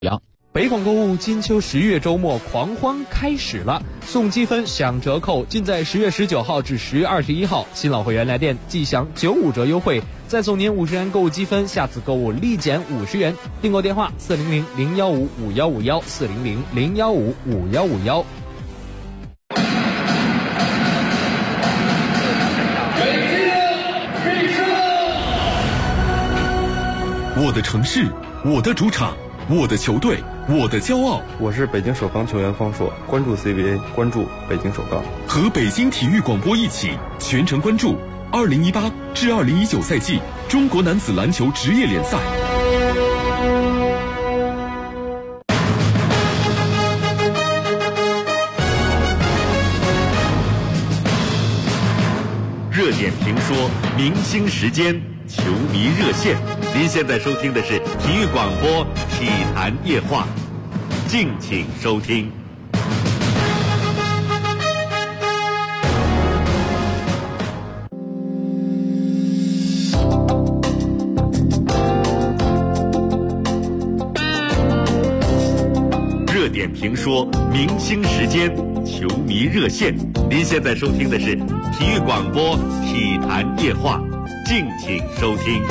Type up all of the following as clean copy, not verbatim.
北广购物金秋10月周末狂欢开始了，送积分享折扣，尽在10月19号至10月21号。新老会员来电即享95折优惠，再送您50元购物积分，下次购物立减50元。订购电话400-015-5151，400-015-5151。 我的城市，我的主场，我的球队，我的骄傲。 我是北京首钢球员方硕，关注 CBA， 关注北京首钢。 和北京体育广播一起全程关注2018至2019赛季中国男子篮球职业联赛。 热点评说，明星时间，球迷热线。您现在收听的是体育广播体坛夜话，敬请收听。热点评说，明星时间，球迷热线。您现在收听的是体育广播体坛夜话，敬请收听。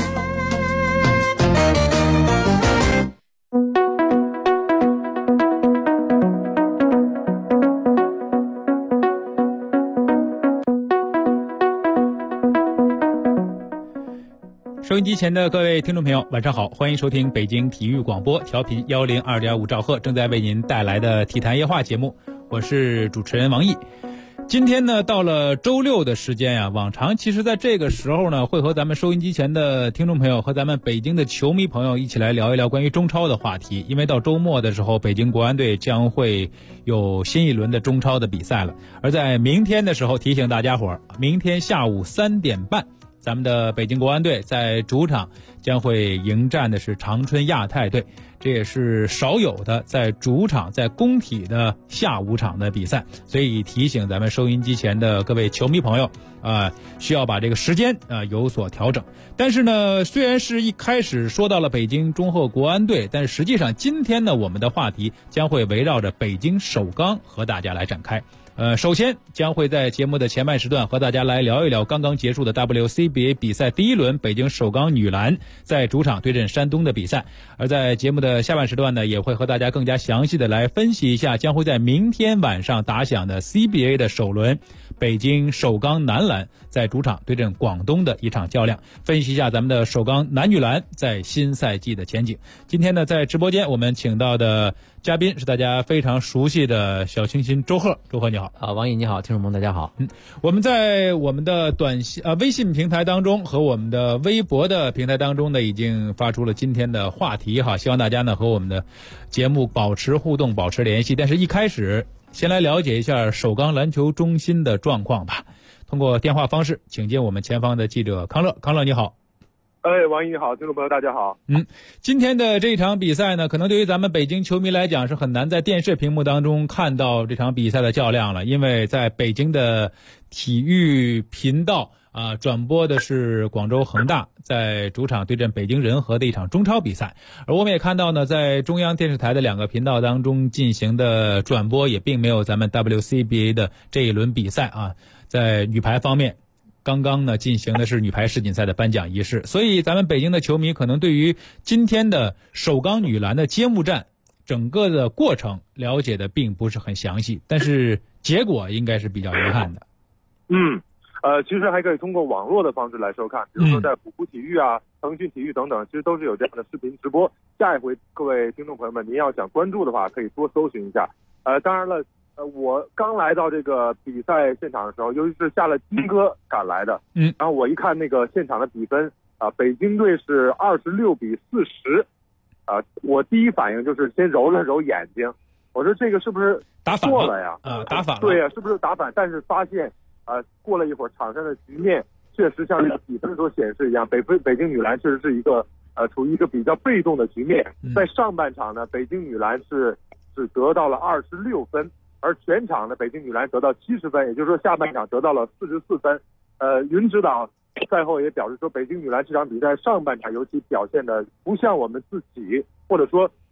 收音机前的各位听众朋友，晚上好，欢迎收听北京体育广播，调频102.5兆赫，正在为您带来的体坛夜话节目，我是主持人王毅。今天呢，到了周六的时间呀，往常其实在这个时候呢，会和咱们收音机前的听众朋友和咱们北京的球迷朋友一起来聊一聊关于中超的话题。因为到周末的时候，北京国安队将会有新一轮的中超的比赛了。而在明天的时候，提醒大家伙，明天下午3点半，咱们的北京国安队在主场将会迎战的是长春亚泰队，这也是少有的在主场在工体的下午场的比赛，所以提醒咱们收音机前的各位球迷朋友需要把这个时间有所调整。但是呢，虽然是一开始说到了北京中赫国安队，但是实际上今天呢，我们的话题将会围绕着北京首钢和大家来展开。首先将会在节目的前半时段和大家来聊一聊刚刚结束的 WCBA 比赛第一轮北京首钢女篮在主场对阵山东的比赛，而在节目的下半时段呢，也会和大家更加详细的来分析一下将会在明天晚上打响的 CBA 的首轮北京首钢男篮在主场对阵广东的一场较量，分析一下咱们的首钢男女篮在新赛季的前景。今天呢，在直播间我们请到的嘉宾是大家非常熟悉的小清新周赫，周赫你好。 王毅你好，听众朋友大家好。 我们在我们的微信平台当中和我们的微博的平台当中呢，已经发出了今天的话题哈，希望大家呢和我们的节目保持互动，保持联系。但是一开始先来了解一下首钢篮球中心的状况吧。通过电话方式，请进我们前方的记者康乐。康乐你好。 王毅你好，听众朋友大家好。 今天的这场比赛呢，可能对于咱们北京球迷来讲是很难在电视屏幕当中看到这场比赛的较量了，因为在北京的体育频道转播的是广州恒大在主场对阵北京人和的一场中超比赛，而我们也看到呢，在中央电视台的2个频道当中进行的转播也并没有咱们 WCBA 的这一轮比赛在女排方面刚刚呢进行的是女排世锦赛的颁奖仪式，所以咱们北京的球迷可能对于今天的首钢女篮的揭幕战整个的过程了解的并不是很详细，但是结果应该是比较遗憾的。 其实还可以通过网络的方式来收看，比如说在虎扑体育腾讯体育等等，其实都是有这样的视频直播。下一回各位听众朋友们，您要想关注的话，可以多搜寻一下。当然了，我刚来到这个比赛现场的时候，尤其是下了金歌赶来的，然后我一看那个现场的比分北京队是26-40，我第一反应就是先揉了揉眼睛，我说这个是不是打反错了呀？ 打反了。 对呀，是不是打反？但是发现过了一会儿，场上的局面确实像这个比分所显示一样，北京女篮确实是一个处于一个比较被动的局面。在上半场呢，北京女篮是得到了26分，而全场呢，北京女篮得到70分，也就是说下半场得到了44分。云指导赛后也表示说，北京女篮这场比赛上半场尤其表现的不像我们自己，或者说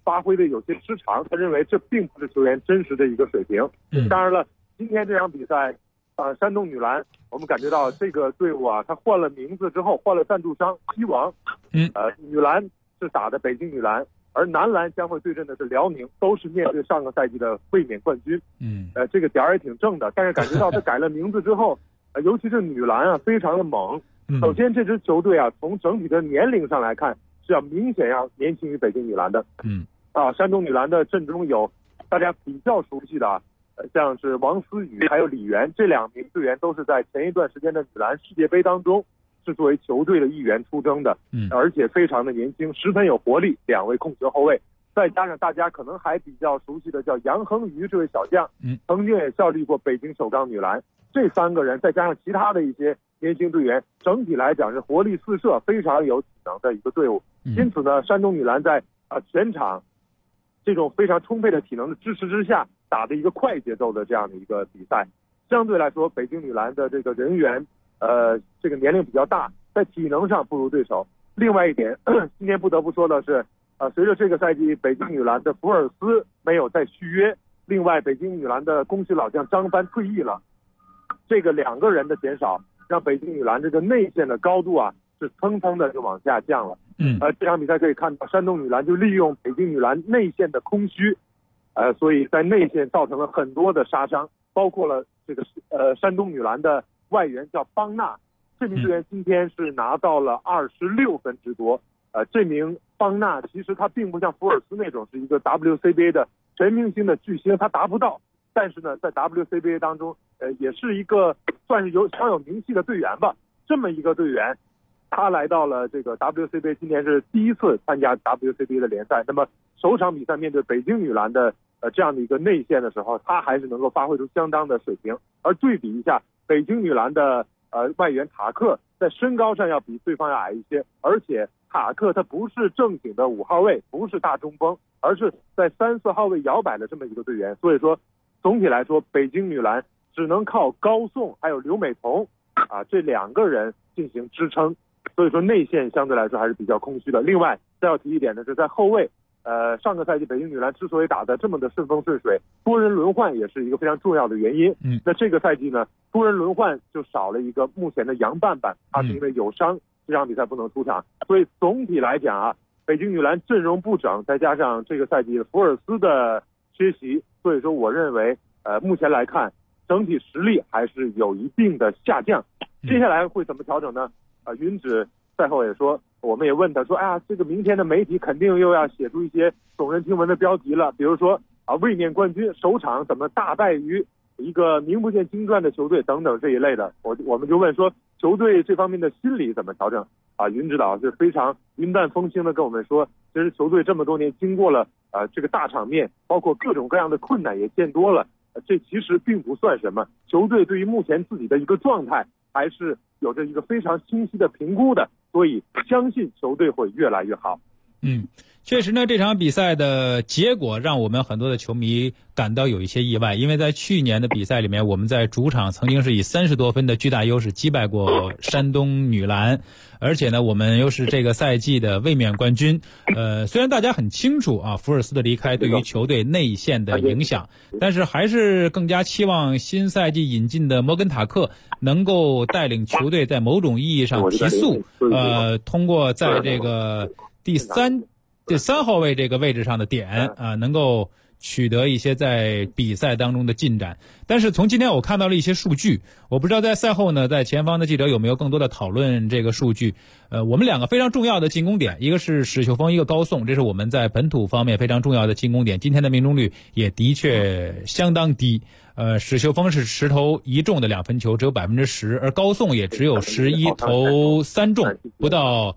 发挥的有些失常，他认为这并不是球员真实的一个水平。当然了，今天这场比赛，山东女篮，我们感觉到这个队伍啊，他换了名字之后，换了赞助商，西王，女篮是打的北京女篮，而男篮将会对阵的是辽宁，都是面对上个赛季的卫冕冠军。这个点儿也挺正的，但是感觉到他改了名字之后，尤其是女篮啊，非常的猛。首先，这支球队啊，从整体的年龄上来看，是要明显要年轻于北京女篮的。山东女篮的阵中有大家比较熟悉的，像是王思雨还有李媛，这2名队员都是在前一段时间的女篮世界杯当中是作为球队的一员出征的，而且非常的年轻，十分有活力，2位控球后卫，再加上大家可能还比较熟悉的叫杨恒宇这位小将，曾经也效力过北京首钢女篮。这3个人再加上其他的一些年轻队员，整体来讲是活力四射，非常有体能的一个队伍。因此呢，山东女篮在全场这种非常充沛的体能的支持之下，打的一个快节奏的这样的一个比赛。相对来说，北京女篮的这个人员，这个年龄比较大，在体能上不如对手。另外一点，今天不得不说的是，随着这个赛季北京女篮的福尔斯没有再续约，另外北京女篮的功勋老将张帆退役了，这个2个人的减少，让北京女篮这个内线的高度啊是蹭蹭的就往下降了。这场比赛可以看到，山东女篮就利用北京女篮内线的空虚，所以在内线造成了很多的杀伤，包括了这个山东女篮的外援叫邦纳，这名队员今天是拿到了26分之多。这名邦纳其实他并不像福尔斯那种是一个 WCBA 的全明星的巨星，他达不到。但是呢，在 WCBA 当中，也是一个算是常有名气的队员吧。这么一个队员，他来到了这个 WCBA， 今年是第一次参加 WCBA 的联赛。那么首场比赛面对北京女篮的这样的一个内线的时候，他还是能够发挥出相当的水平。而对比一下北京女篮的外援塔克，在身高上要比对方要矮一些，而且塔克他不是正经的5号位，不是大中锋，而是在3、4号位摇摆的这么一个队员。所以说，总体来说，北京女篮只能靠高颂还有刘美彤这2个人进行支撑，所以说内线相对来说还是比较空虚的。另外再要提一点的是，在后卫，上个赛季北京女篮之所以打得这么的顺风顺水，多人轮换也是一个非常重要的原因。那这个赛季呢，多人轮换就少了一个目前的杨半半，他是因为有伤，这场比赛不能出场。所以总体来讲啊，北京女篮阵容不整，再加上这个赛季福尔斯的缺席，所以说我认为目前来看整体实力还是有一定的下降。接下来会怎么调整呢？云芷赛后也说，我们也问他说，这个明天的媒体肯定又要写出一些耸人听闻的标题了，比如说卫冕冠军首场怎么大败于一个名不见经传的球队等等这一类的。我们就问说，球队这方面的心理怎么调整？云指导是非常云淡风轻的跟我们说，其实球队这么多年经过了这个大场面，包括各种各样的困难也见多了，这其实并不算什么。球队对于目前自己的一个状态还是有着一个非常清晰的评估的，所以相信球队会越来越好。 确实呢，这场比赛的结果让我们很多的球迷感到有一些意外，因为在去年的比赛里面，我们在主场曾经是以30多分的巨大优势击败过山东女篮，而且呢，我们又是这个赛季的卫冕冠军。虽然大家很清楚福尔斯的离开对于球队内线的影响，但是还是更加期望新赛季引进的摩根塔克能够带领球队在某种意义上提速，通过在这个第三号位这个位置上的点能够取得一些在比赛当中的进展。但是从今天我看到了一些数据，我不知道在赛后呢，在前方的记者有没有更多的讨论这个数据。我们2个非常重要的进攻点，一个是史秀峰，一个高颂，这是我们在本土方面非常重要的进攻点。今天的命中率也的确相当低。史秀峰是10投1中的2分球，只有10%，而高颂也只有11投3中，不到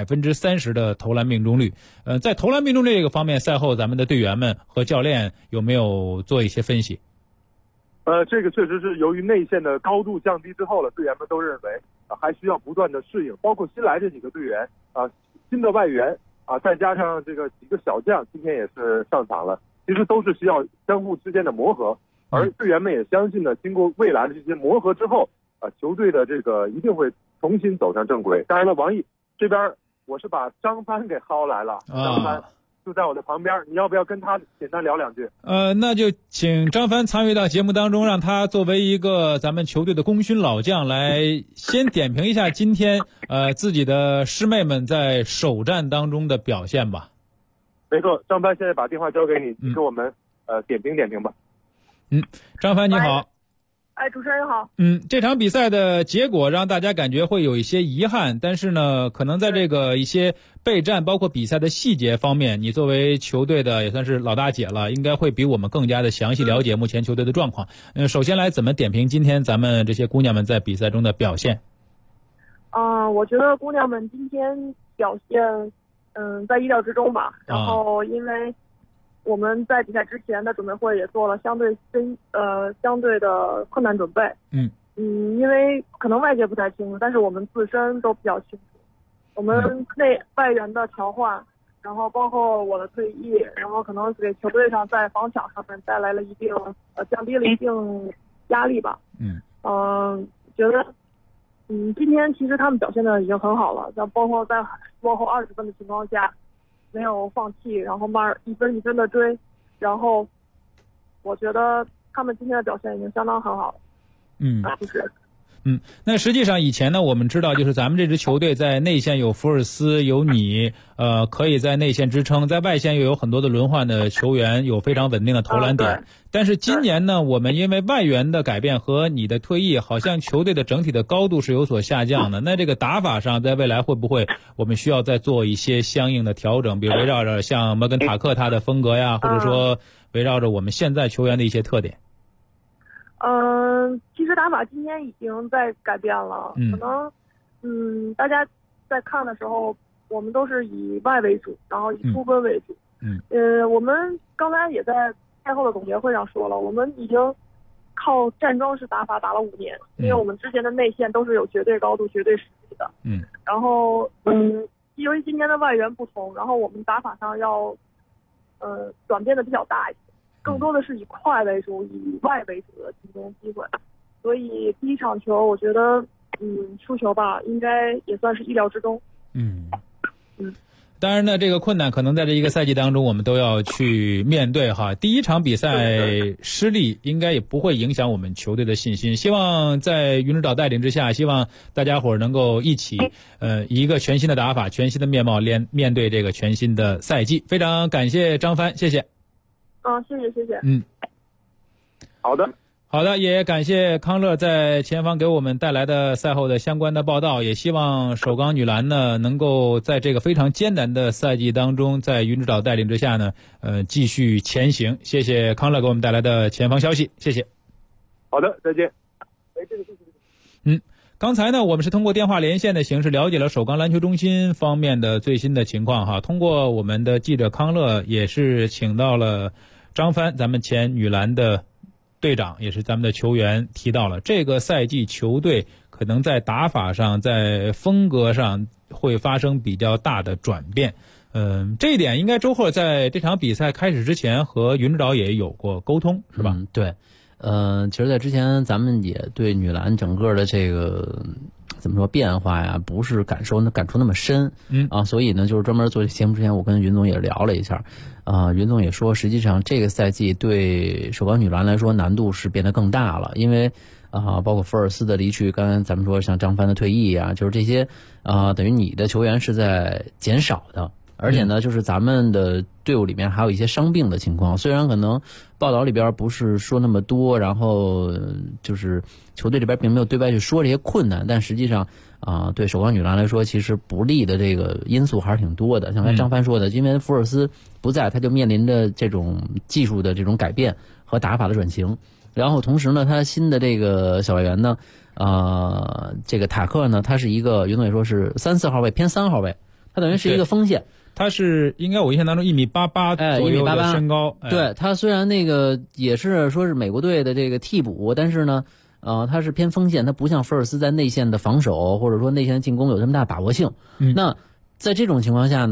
30%的投篮命中率。在投篮命中率这个方面，赛后咱们的队员们和教练有没有做一些分析？ 这个确实是由于内线的高度降低之后了，队员们都认为还需要不断的适应，包括新来这几个队员新的外援再加上这个几个小将今天也是上场了，其实都是需要相互之间的磨合。而队员们也相信呢，经过未来的这些磨合之后球队的这个一定会重新走上正轨。当然了，王毅这边我是把张帆给薅来了，张帆就在我的旁边，你要不要跟他简单聊两句？ 那就请张帆参与到节目当中，让他作为一个咱们球队的功勋老将来先点评一下今天自己的师妹们在首战当中的表现吧。 没错，张帆现在把电话交给你，你给我们点评点评吧。 张帆你好。 主持人好。 这场比赛的结果让大家感觉会有一些遗憾，但是呢，可能在这个一些备战包括比赛的细节方面，你作为球队的也算是老大姐了，应该会比我们更加的详细了解目前球队的状况。首先来怎么点评今天咱们这些姑娘们在比赛中的表现？ 我觉得姑娘们今天表现在意料之中吧。然后因为我们在比赛之前的准备会也做了相对的困难准备。因为可能外界不太清楚，但是我们自身都比较清楚。我们外援的调换，然后包括我的退役，然后可能给球队上在防抢上面带来了降低了一定压力吧。觉得今天其实他们表现的已经很好了，像包括在落后20分的情况下没有放弃，然后一分一分的追，然后我觉得他们今天的表现已经相当很好了。 那实际上以前呢，我们知道就是咱们这支球队在内线有福尔斯有你，可以在内线支撑，在外线又有很多的轮换的球员，有非常稳定的投篮点。但是今年呢，我们因为外援的改变和你的退役，好像球队的整体的高度是有所下降的。那这个打法上，在未来会不会我们需要再做一些相应的调整，比如围绕着像摩根塔克他的风格呀，或者说围绕着我们现在球员的一些特点？ 其实打法今天已经在改变了。可能大家在看的时候，我们都是以外为主，然后以出分为主。我们刚才也在赛后的总结会上说了，我们已经靠站桩式打法打了5年，因为我们之前的内线都是有绝对高度、绝对实力的。然后由于今年的外援不同，然后我们打法上要转变的比较大一些，更多的是以快为主、以外为主的进攻机会。所以第一场球，我觉得输球吧，应该也算是意料之中。 当然呢，这个困难可能在这一个赛季当中我们都要去面对哈。第一场比赛失利应该也不会影响我们球队的信心。希望在云指导带领之下，希望大家伙能够一起以一个全新的打法、全新的面貌面对这个全新的赛季。非常感谢张帆，谢谢。 谢谢。 好的， 也感谢康乐在前方给我们带来的赛后的相关的报道，也希望首钢女篮呢能够在这个非常艰难的赛季当中，在云指导带领之下呢，继续前行。谢谢康乐给我们带来的前方消息，谢谢。 好的，再见。 刚才呢，我们是通过电话连线的形式了解了首钢篮球中心方面的最新的情况哈。通过我们的记者康乐，也是请到了张帆，咱们前女篮的队长，也是咱们的球员，提到了这个赛季球队可能在打法上、在风格上会发生比较大的转变。这一点应该周赫在这场比赛开始之前和云指导也有过沟通，是吧？ 对。其实在之前咱们也对女篮整个的这个怎么说变化呀，不是感触那么深。所以呢，就是专门做这节目之前，我跟云总也聊了一下。云总也说，实际上这个赛季对首钢女篮来说难度是变得更大了，因为包括福尔斯的离去，刚才咱们说像张帆的退役啊，就是这些等于你的球员是在减少的。而且呢，就是咱们的队伍里面还有一些伤病的情况，虽然可能报道里边不是说那么多，然后就是球队这边并没有对外去说这些困难，但实际上对首钢女篮来说，其实不利的这个因素还是挺多的。像刚才张帆说的，因为福尔斯不在，他就面临着这种技术的这种改变和打法的转型。然后同时呢，他新的这个小外援呢，这个塔克呢，他是一个云总也说是3、4号位偏3号位，他等于是一个锋线。 他是应该我印象当中1.88米左右的身高。 对，他虽然那个也是说是美国队的这个替补，但是呢他是偏锋线，他不像福尔斯在内线的防守或者说内线的进攻有这么大把握性。那在这种情况下呢，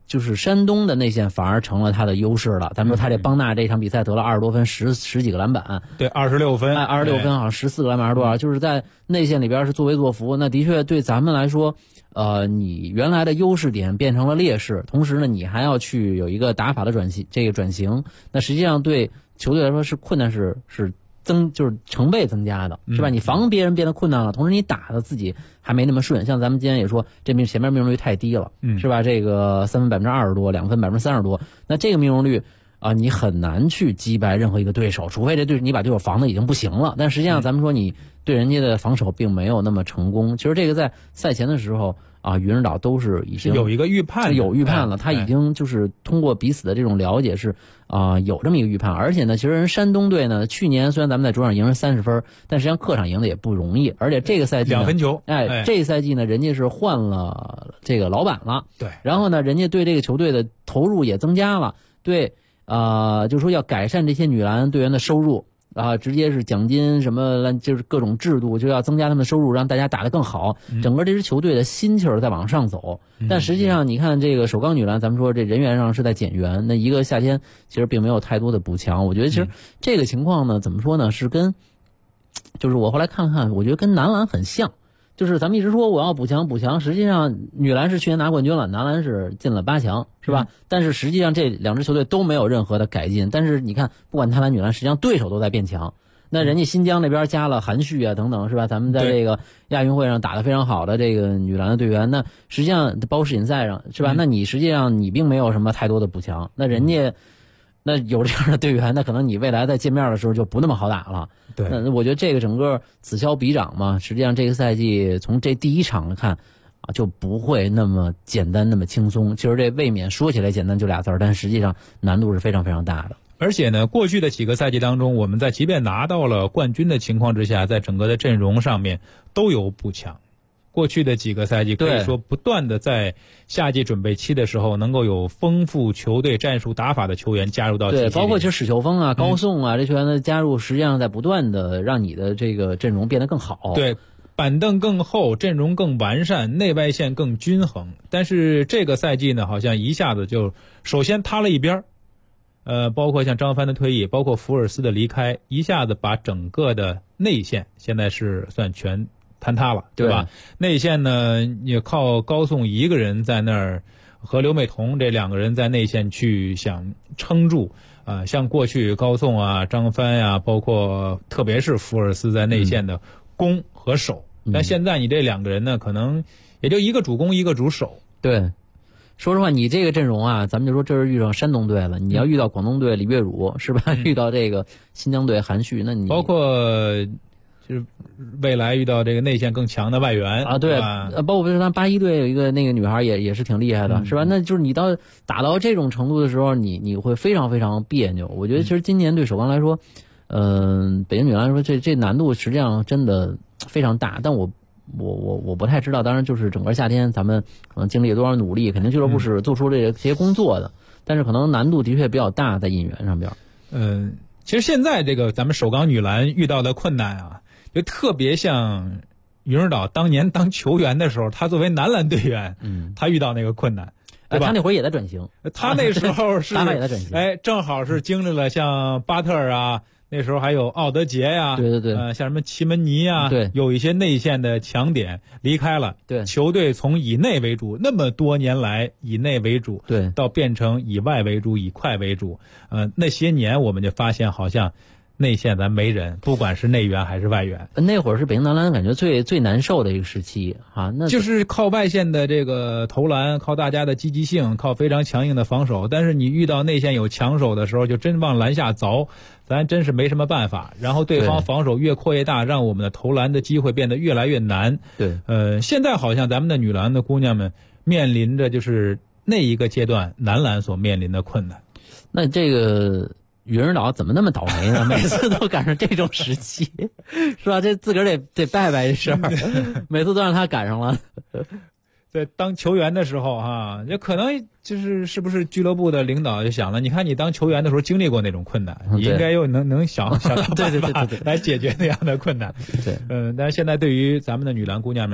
就是山东的内线反而成了他的优势了。咱们说他这邦纳这场比赛得了20多分，十几个篮板， 对26分 ，26分好像14个篮板还是多少，就是在内线里边是作威作福。那的确对咱们来说，你原来的优势点变成了劣势，同时呢，你还要去有一个打法的转型，那实际上对球队来说是困难是就是成倍增加的，是吧？你防别人变得困难了，同时你打的自己还没那么顺。像咱们今天也说，这前面命中率太低了，是吧？这个3分20%多，2分30%多，那这个命中率你很难去击败任何一个对手，除非这你把对手防的已经不行了。但实际上，咱们说你对人家的防守并没有那么成功。其实这个在赛前的时候云人岛都是已经有一个预判， 有预判了。他已经就是通过彼此的这种了解是有这么一个预判。而且呢，其实人山东队呢，去年虽然咱们在主场赢了30分，但实际上客场赢的也不容易。而且这个赛季 2分球， 这个赛季呢，人家是换了这个老板了， 对。 然后呢，人家对这个球队的投入也增加了，对，就是说要改善这些女篮队员的收入。直接是奖金什么，就是各种制度，就要增加他们的收入，让大家打得更好。整个这支球队的心气儿在往上走。但实际上，你看这个首钢女篮，咱们说这人员上是在减员，那一个夏天其实并没有太多的补强。我觉得其实这个情况呢，怎么说呢，是就是我后来看了看，我觉得跟男篮很像。就是咱们一直说我要补强，实际上女篮是去年拿冠军了，男篮是进了8强，是吧？但是实际上这两支球队都没有任何的改进。但是你看，不管男篮女篮，实际上对手都在变强。那人家新疆那边加了韩旭啊等等，是吧？咱们在这个亚运会上打得非常好的这个女篮的队员，那实际上包括世锦赛上，是吧？那你实际上你并没有什么太多的补强，那人家。那有这样的队员，那可能你未来在见面的时候就不那么好打了。 对， 那我觉得这个整个此消彼长嘛，实际上这个赛季从这第一场来看就不会那么简单那么轻松。其实这卫冕说起来简单就俩字儿，但实际上难度是非常非常大的。 而且呢，过去的几个赛季当中，我们在即便拿到了冠军的情况之下，在整个的阵容上面都有补强。过去的几个赛季可以说不断的在夏季准备期的时候，能够有丰富球队战术打法的球员加入到体系里。 对，包括其实史秋峰啊、高颂啊这球员的加入，实际上在不断的让你的这个阵容变得更好。 对，板凳更厚，阵容更完善，内外线更均衡。但是这个赛季呢，好像一下子就首先塌了一边包括像张帆的退役，包括福尔斯的离开，一下子把整个的内线现在是算全坍塌了，对吧？内线呢，也靠高颂一个人在那儿和刘美彤这2个人在内线去想撑住像过去高颂啊、张帆啊，包括特别是福尔斯在内线的攻和守。但现在你这2个人呢，可能也就一个主攻一个主守。 对，说实话，你这个阵容咱们就说这是遇上山东队了，你要遇到广东队李月汝，是吧？遇到这个新疆队韩旭，那你包括。就是未来遇到这个内线更强的外援对，包括咱81队有一个那个女孩也是挺厉害的，是吧？那就是你打到这种程度的时候，你会非常非常别扭。我觉得其实今年对首钢来说，北京女篮来说，这难度实际上真的非常大。但我不太知道，当然就是整个夏天咱们可能经历了多少努力，肯定俱乐部是做出这些工作的，但是可能难度的确比较大在引援上边。 其实现在这个咱们首钢女篮遇到的困难就特别像云人岛当年当球员的时候，他作为男篮队员，他遇到那个困难，对吧？ 他那会儿也在转型， 他那时候是也在转型， 正好是经历了像巴特啊，那时候还有奥德杰呀， 对， 像什么齐门尼啊， 对， 有一些内线的强点离开了， 对， 球队从以内为主，那么多年来以内为主， 对， 到变成以外为主，以快为主，那些年我们就发现好像。内线咱没人，不管是内援还是外援。 那会儿是北京男篮感觉最难受的一个时期那就是靠外线的这个投篮，靠大家的积极性，靠非常强硬的防守。但是你遇到内线有强手的时候，就真往篮下凿，咱真是没什么办法。然后对方防守越扩越大，让我们的投篮的机会变得越来越难。 对， 现在好像咱们的女篮的姑娘们面临着就是那一个阶段男篮所面临的困难。 那这个。云人岛怎么那么倒霉呢？每次都赶上这种时期，是吧？这自个儿得拜拜这事儿，每次都让他赶上了。 在当球员的时候也可能是不是俱乐部的领导就想了，你看你当球员的时候经历过那种困难，你应该又能想到办法来解决那样的困难。 对， 但是现在对于咱们的女篮姑娘们，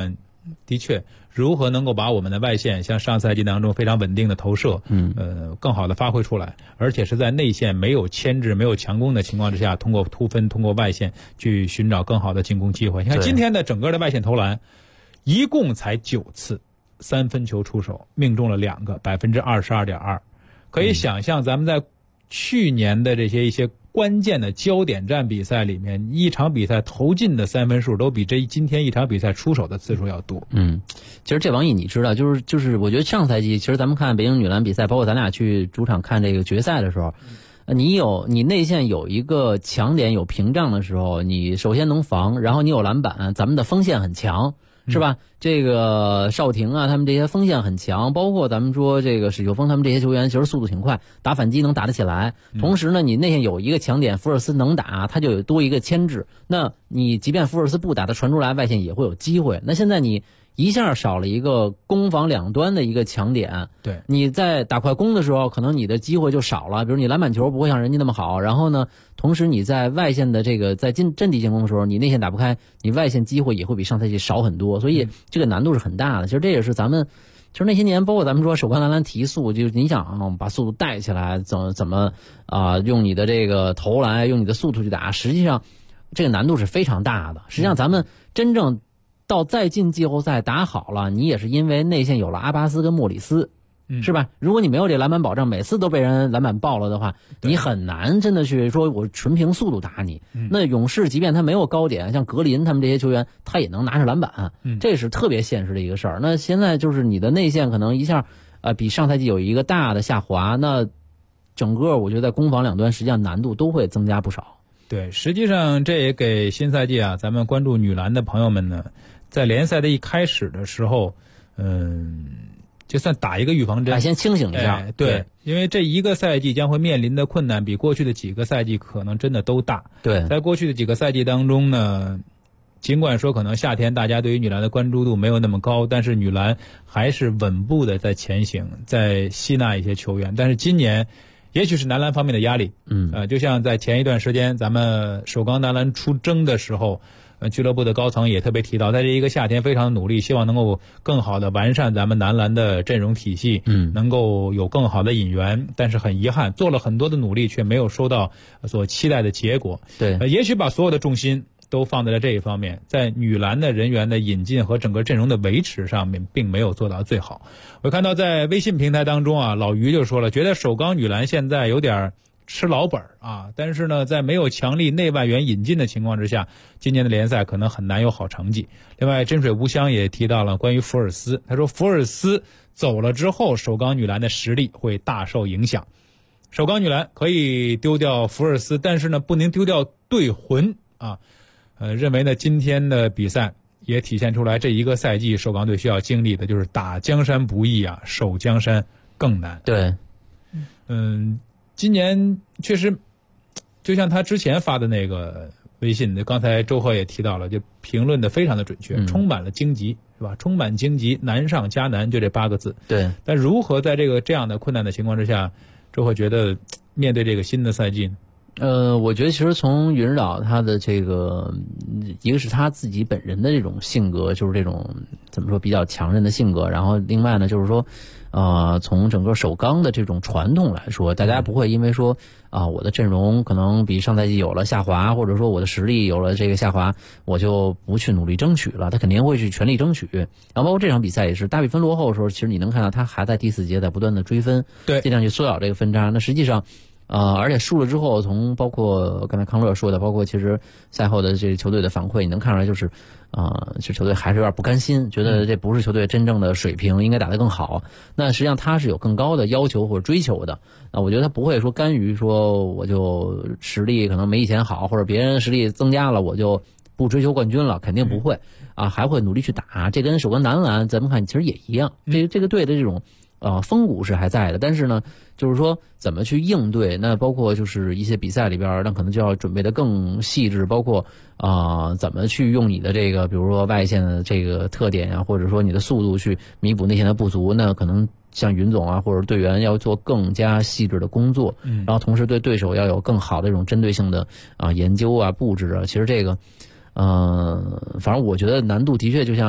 的确，如何能够把我们的外线像上赛季当中非常稳定的投射，更好的发挥出来，而且是在内线没有牵制、没有强攻的情况之下，通过突分、通过外线去寻找更好的进攻机会。你看今天的整个的外线投篮，一共才9次，3分球出手，命中了2个，22.2%。可以想象，咱们在去年的这些一些关键的焦点战比赛里面，一场比赛投进的3分数都比今天一场比赛出手的次数要多。 其实这王毅你知道，就是我觉得上赛季其实咱们看北京女篮比赛，包括咱俩去主场看这个决赛的时候，你内线有一个强点有屏障的时候，你首先能防，然后你有篮板，咱们的锋线很强。是吧？这个邵婷啊，他们这些锋线很强，包括咱们说这个史秀峰他们这些球员，其实速度挺快，打反击能打得起来。同时呢，你内线有一个强点，福尔斯能打，他就有多一个牵制。那你即便福尔斯不打，他传出来，外线也会有机会。那现在你一下少了一个攻防两端的一个强点， 对，你在打快攻的时候，可能你的机会就少了，比如你篮板球不会像人家那么好，然后呢，同时你在外线的这个在阵地进攻的时候，你内线打不开，你外线机会也会比上赛季少很多，所以这个难度是很大的。其实这也是咱们就是那些年，包括咱们说手感篮提速，就是你想把速度带起来，怎么用你的这个投篮，用你的速度去打，实际上这个难度是非常大的。实际上咱们真正到再进季后赛打好了，你也是因为内线有了阿巴斯跟莫里斯，是吧？如果你没有这篮板保障，每次都被人篮板爆了的话，你很难真的去说我纯凭速度打你。那勇士即便他没有高点，像格林他们这些球员，他也能拿着篮板，这是特别现实的一个事儿。那现在就是你的内线可能一下比上赛季有一个大的下滑，那整个我觉得在攻防两端实际上难度都会增加不少。 对，实际上这也给新赛季咱们关注女篮的朋友们呢，在联赛的一开始的时候，就算打一个预防针， 先清醒一下。 对，因为这一个赛季将会面临的困难比过去的几个赛季可能真的都大。 对， 在过去的几个赛季当中呢，尽管说可能夏天大家对于女篮的关注度没有那么高，但是女篮还是稳步的在前行，在吸纳一些球员。但是今年也许是男篮方面的压力，就像在前一段时间咱们首钢男篮出征的时候，俱乐部的高层也特别提到，在这一个夏天非常努力，希望能够更好的完善咱们男篮的阵容体系，能够有更好的引援。但是很遗憾，做了很多的努力，却没有收到所期待的结果。 对， 也许把所有的重心都放在了这一方面，在女篮的人员的引进和整个阵容的维持上面并没有做到最好。我看到在微信平台当中老于就说了，觉得首钢女篮现在有点吃老本但是呢，在没有强力内外援引进的情况之下，今年的联赛可能很难有好成绩。另外，真水无香也提到了关于福尔斯，他说福尔斯走了之后，首钢女篮的实力会大受影响。首钢女篮可以丢掉福尔斯，但是呢，不能丢掉队魂认为呢，今天的比赛也体现出来，这一个赛季首钢队需要经历的就是打江山不易守江山更难。 对， 今年确实，就像他之前发的那个微信，刚才周贺也提到了，就评论的非常的准确，充满了荆棘，是吧？充满荆棘，难上加难，就这8个字。 对。 但如何在这样的困难的情况之下，周贺觉得面对这个新的赛季呢？ 我觉得其实从云指导他的这个，一个是他自己本人的这种性格，就是这种怎么说比较强韧的性格，然后另外呢就是说，从整个首钢的这种传统来说，大家不会因为说我的阵容可能比上赛季有了下滑，或者说我的实力有了这个下滑，我就不去努力争取了，他肯定会去全力争取。然后包括这场比赛也是大比分落后的时候，其实你能看到他还在第4节在不断的追分， 对， 尽量去缩小这个分差。那实际上而且输了之后，从包括刚才康乐说的，包括其实赛后的这球队的反馈，你能看出来就是，这球队还是有点不甘心，觉得这不是球队真正的水平，应该打得更好。那实际上他是有更高的要求或者追求的。我觉得他不会说甘于说我就实力可能没以前好，或者别人实力增加了我就不追求冠军了，肯定不会还会努力去打。这跟首钢男篮咱们看其实也一样，这个队的这种风骨是还在的，但是呢，就是说怎么去应对，那包括就是一些比赛里边，那可能就要准备的更细致，包括怎么去用你的这个，比如说外线的这个特点或者说你的速度去弥补内线的不足，那可能像云总或者队员要做更加细致的工作，然后同时对对手要有更好的这种针对性的研究布置其实这个。反正我觉得难度的确就像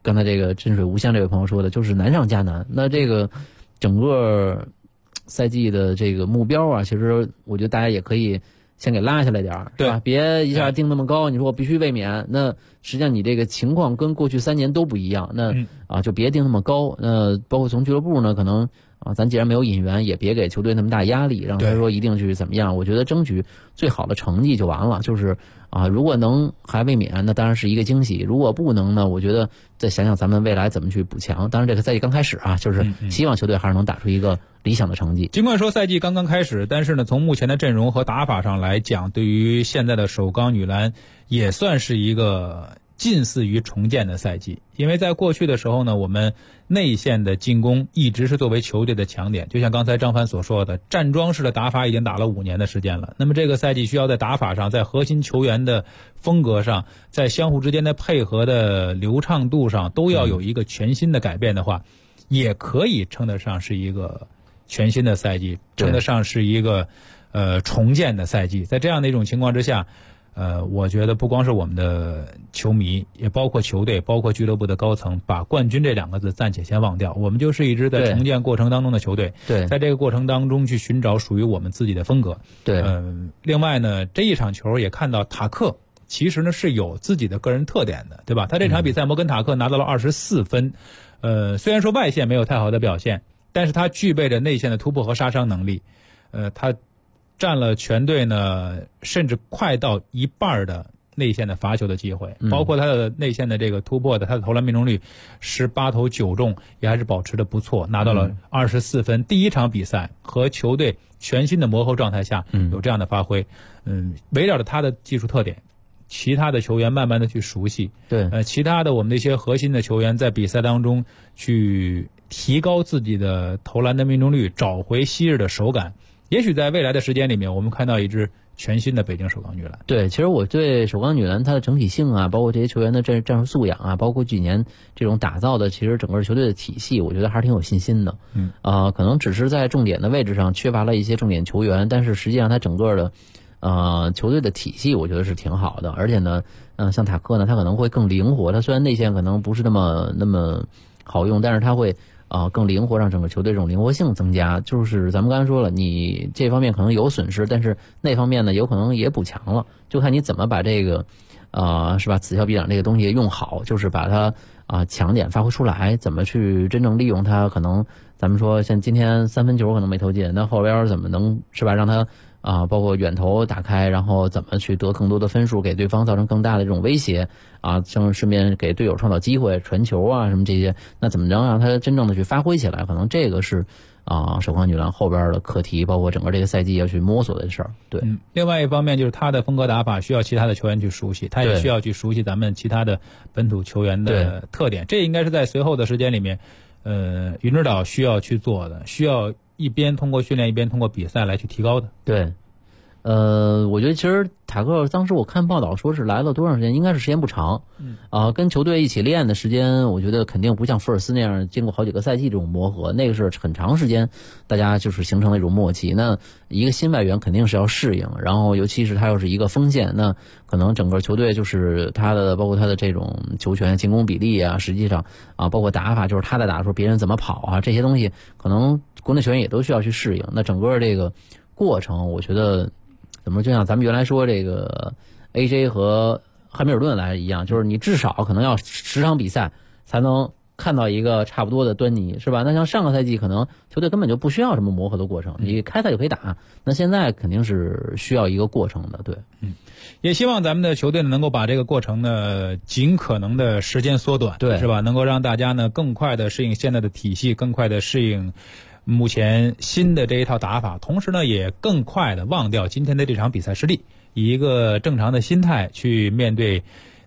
刚才这个真水无香这位朋友说的，就是难上加难。那这个整个赛季的这个目标啊，其实我觉得大家也可以先给拉下来点儿，是吧？别一下定那么高，你说我必须卫冕，那实际上你这个情况跟过去3年都不一样，那就别定那么高。那包括从俱乐部呢，可能咱既然没有引援，也别给球队那么大压力，让他说一定去怎么样。我觉得争取最好的成绩就完了。就是如果能还卫冕，那当然是一个惊喜；如果不能呢，我觉得再想想咱们未来怎么去补强。当然这个赛季刚开始就是希望球队还是能打出一个理想的成绩。 尽管说赛季刚刚开始，但是呢，从目前的阵容和打法上来讲，对于现在的首钢女篮也算是一个近似于重建的赛季。因为在过去的时候呢，我们内线的进攻一直是作为球队的强点，就像刚才张帆所说的，站桩式的打法已经打了5年的时间了。那么这个赛季需要在打法上，在核心球员的风格上，在相互之间的配合的流畅度上，都要有一个全新的改变的话，也可以称得上是一个全新的赛季，称得上是一个重建的赛季。在这样的一种情况之下，我觉得不光是我们的球迷，也包括球队，包括俱乐部的高层，把冠军这2个字暂且先忘掉。我们就是一支在重建过程当中的球队，在这个过程当中去寻找属于我们自己的风格。另外呢，这一场球也看到塔克其实呢是有自己的个人特点的，对吧？他这场比赛摩根塔克拿到了24分，虽然说外线没有太好的表现，但是他具备着内线的突破和杀伤能力，他占了全队呢甚至快到一半的内线的罚球的机会，包括他的内线的这个突破的，他的投篮命中率18投9中，也还是保持的不错，拿到了24分。第一场比赛和球队全新的磨合状态下有这样的发挥，围绕着他的技术特点，其他的球员慢慢的去熟悉，其他的我们的一些核心的球员在比赛当中去提高自己的投篮的命中率，找回昔日的手感。也许在未来的时间里面，我们看到一支全新的北京首钢女篮。 对，其实我对首钢女篮它的整体性包括这些球员的战术素养包括几年这种打造的，其实整个球队的体系，我觉得还是挺有信心的。可能只是在重点的位置上缺乏了一些重点球员，但是实际上它整个的球队的体系，我觉得是挺好的。而且呢，像塔克呢，他可能会更灵活。他虽然内线可能不是那么好用，但是他会更灵活，让整个球队这种灵活性增加。就是咱们刚才说了，你这方面可能有损失，但是那方面呢，有可能也补强了，就看你怎么把这个是吧，此消彼长这个东西用好，就是把它强点发挥出来，怎么去真正利用它。可能咱们说像今天3分球可能没投进，那后边怎么能是吧，让他包括远投打开，然后怎么去得更多的分数，给对方造成更大的这种威胁顺便给队友创造机会，传球什么这些，那怎么能让他真正的去发挥起来？可能这个是首钢女篮后边的课题，包括整个这个赛季要去摸索的事儿。对， 另外一方面就是他的风格打法需要其他的球员去熟悉，他也需要去熟悉咱们其他的本土球员的特点。这应该是在随后的时间里面，云指导需要去做的，需要一边通过训练，一边通过比赛来去提高的。 对。我觉得其实塔克当时我看报道说是来了多长时间，应该是时间不长。跟球队一起练的时间，我觉得肯定不像福尔斯那样经过好几个赛季这种磨合，那个是很长时间大家就是形成了一种默契。那一个新外援肯定是要适应，然后尤其是他又是一个锋线，那可能整个球队就是他的包括他的这种球权进攻比例实际上包括打法，就是他在打的时候别人怎么跑这些东西可能国内球员也都需要去适应。那整个这个过程我觉得怎么就像咱们原来说这个 AJ 和汉密尔顿来一样，就是你至少可能要10场比赛才能看到一个差不多的端倪，是吧？那像上个赛季可能球队根本就不需要什么磨合的过程，你开赛就可以打。那现在肯定是需要一个过程的，对。 也希望咱们的球队呢能够把这个过程呢尽可能的时间缩短， 对， 是吧？能够让大家呢更快的适应现在的体系，更快的适应目前新的这一套打法，同时呢也更快的忘掉今天的这场比赛失利，以一个正常的心态去面对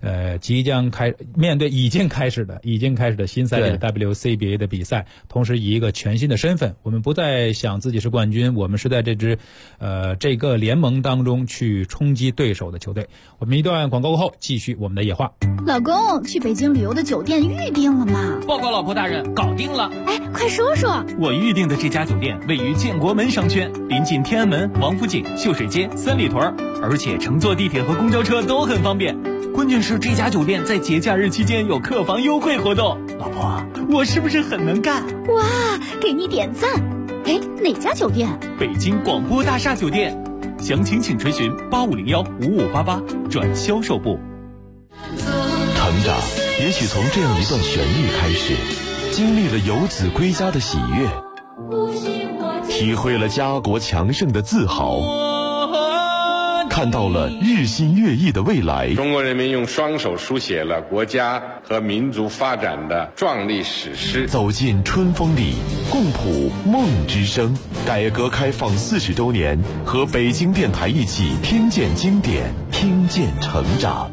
已经开始的新赛季的 WCBA 的比赛，同时以一个全新的身份，我们不再想自己是冠军，我们是在这个联盟当中去冲击对手的球队。我们一段广告过后继续我们的夜话。 老公，去北京旅游的酒店预定了吗？ 报告老婆大人，搞定了。 哎，快说说。 我预定的这家酒店位于建国门商圈，临近天安门、王府井、秀水街、三里屯，而且乘坐地铁和公交车都很方便。 关键是这家酒店在节假日期间有客房优惠活动。老婆，我是不是很能干？ 哇，给你点赞！哎，哪家酒店？ 北京广播大厦酒店，详情请垂询8501-5588转销售部。 成长也许从这样一段旋律开始，经历了游子归家的喜悦，体会了家国强盛的自豪，看到了日新月异的未来。 中国人民用双手书写了国家和民族发展的壮丽史诗。 走进春风里，共谱梦之声。改革开放40周年，和北京电台一起听见经典，听见成长。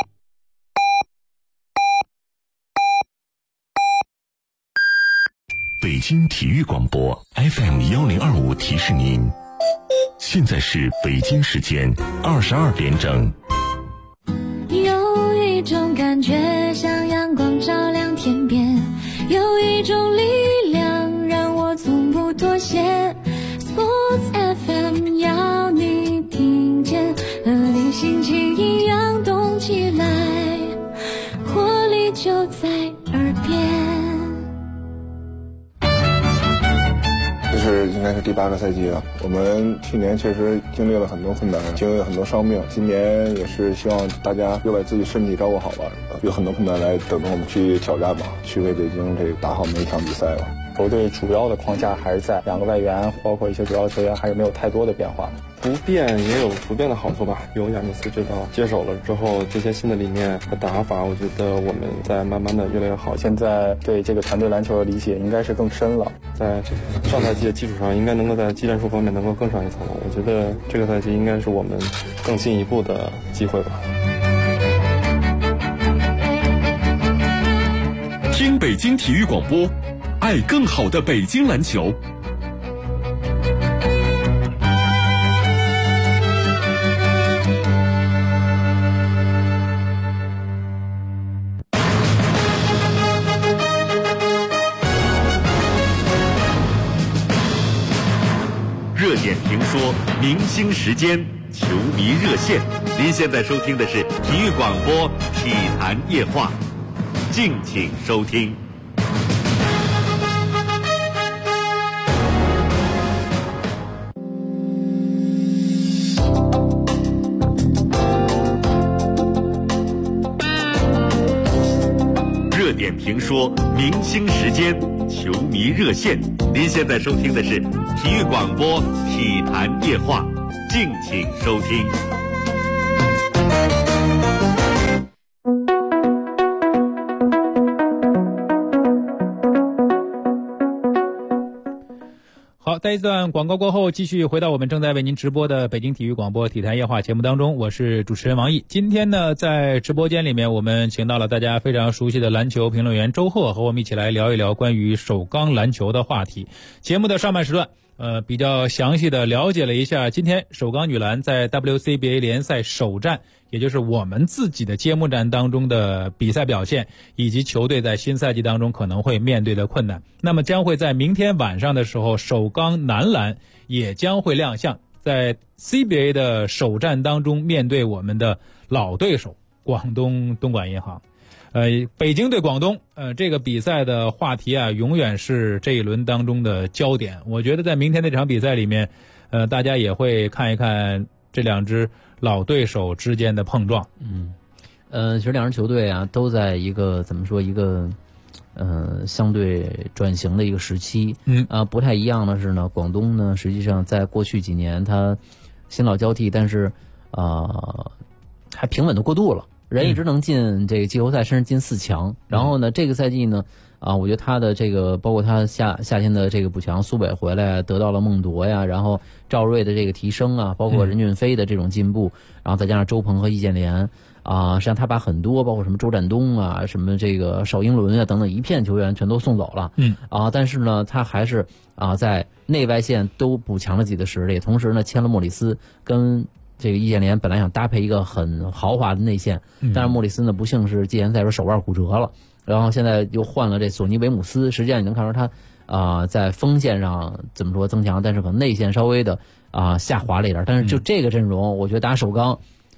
北京体育广播 FM1025提示您，现在是北京时间22点整。 有一种感觉像阳光照亮天边，有一种力量让我从不妥协。 Sports FM 要你听见，和你心情一样动起来，活力就在耳边。 这是应该是第8个赛季了。我们去年确实经历了很多困难，经历了很多伤病。今年也是希望大家又把自己身体照顾好吧，有很多困难来等着我们去挑战吧，去为北京这打好每一场比赛吧。 球队主要的框架还是在2个外援，包括一些主要球员，还是没有太多的变化。 不变也有不变的好处吧。有亚尼斯指导接手了之后，这些新的理念和打法，我觉得我们在慢慢的越来越好。 现在对这个团队篮球的理解应该是更深了， 在上赛季的基础上，应该能够在技战术方面能够更上一层楼。我觉得这个赛季应该是我们更进一步的机会吧。 听北京体育广播，爱更好的北京篮球。 热点评说，明星时间，球迷热线。您现在收听的是体育广播体坛夜话，敬请收听。热点评说，明星时间，球迷热线。您现在收听的是体育广播体坛夜话，敬请收听。 好，在一段广告过后，继续回到我们正在为您直播的北京体育广播体坛夜话节目当中，我是主持人王毅。今天呢，在直播间里面，我们请到了大家非常熟悉的篮球评论员周贺，和我们一起来聊一聊关于首钢篮球的话题。节目的上半时段，比较详细的了解了一下今天首钢女篮在 WCBA 联赛首战，也就是我们自己的揭幕战当中的比赛表现，以及球队在新赛季当中可能会面对的困难。那么将会在明天晚上的时候，首钢男篮也将会亮相，在 CBA 的首战当中面对我们的老对手广东东莞银行。北京对广东，这个比赛的话题啊，永远是这一轮当中的焦点。我觉得在明天这场比赛里面，大家也会看一看这两支老对手之间的碰撞。 其实两支球队啊，都在一个怎么说一个相对转型的一个时期。不太一样的是呢，广东呢，实际上在过去几年它新老交替，但是还平稳的过渡了。人一直能进这个季后赛，甚至进4强。然后呢，这个赛季呢，我觉得他的这个包括他夏天的这个补强，苏北回来得到了孟铎呀，然后赵睿的这个提升啊，包括任骏飞的这种进步，然后再加上周鹏和易建联实际上他把很多包括什么周占东啊，什么这个邵英伦啊等等一片球员全都送走了。但是呢，他还是在内外线都补强了自己的实力，同时呢签了莫里斯跟这个易建联本来想搭配一个很豪华的内线，但是莫里斯呢不幸是季前赛时候手腕骨折了，然后现在又换了这索尼维姆斯。实际上你能看出他在锋线上怎么说增强，但是可能内线稍微的下滑了一点。但是就这个阵容，我觉得打首钢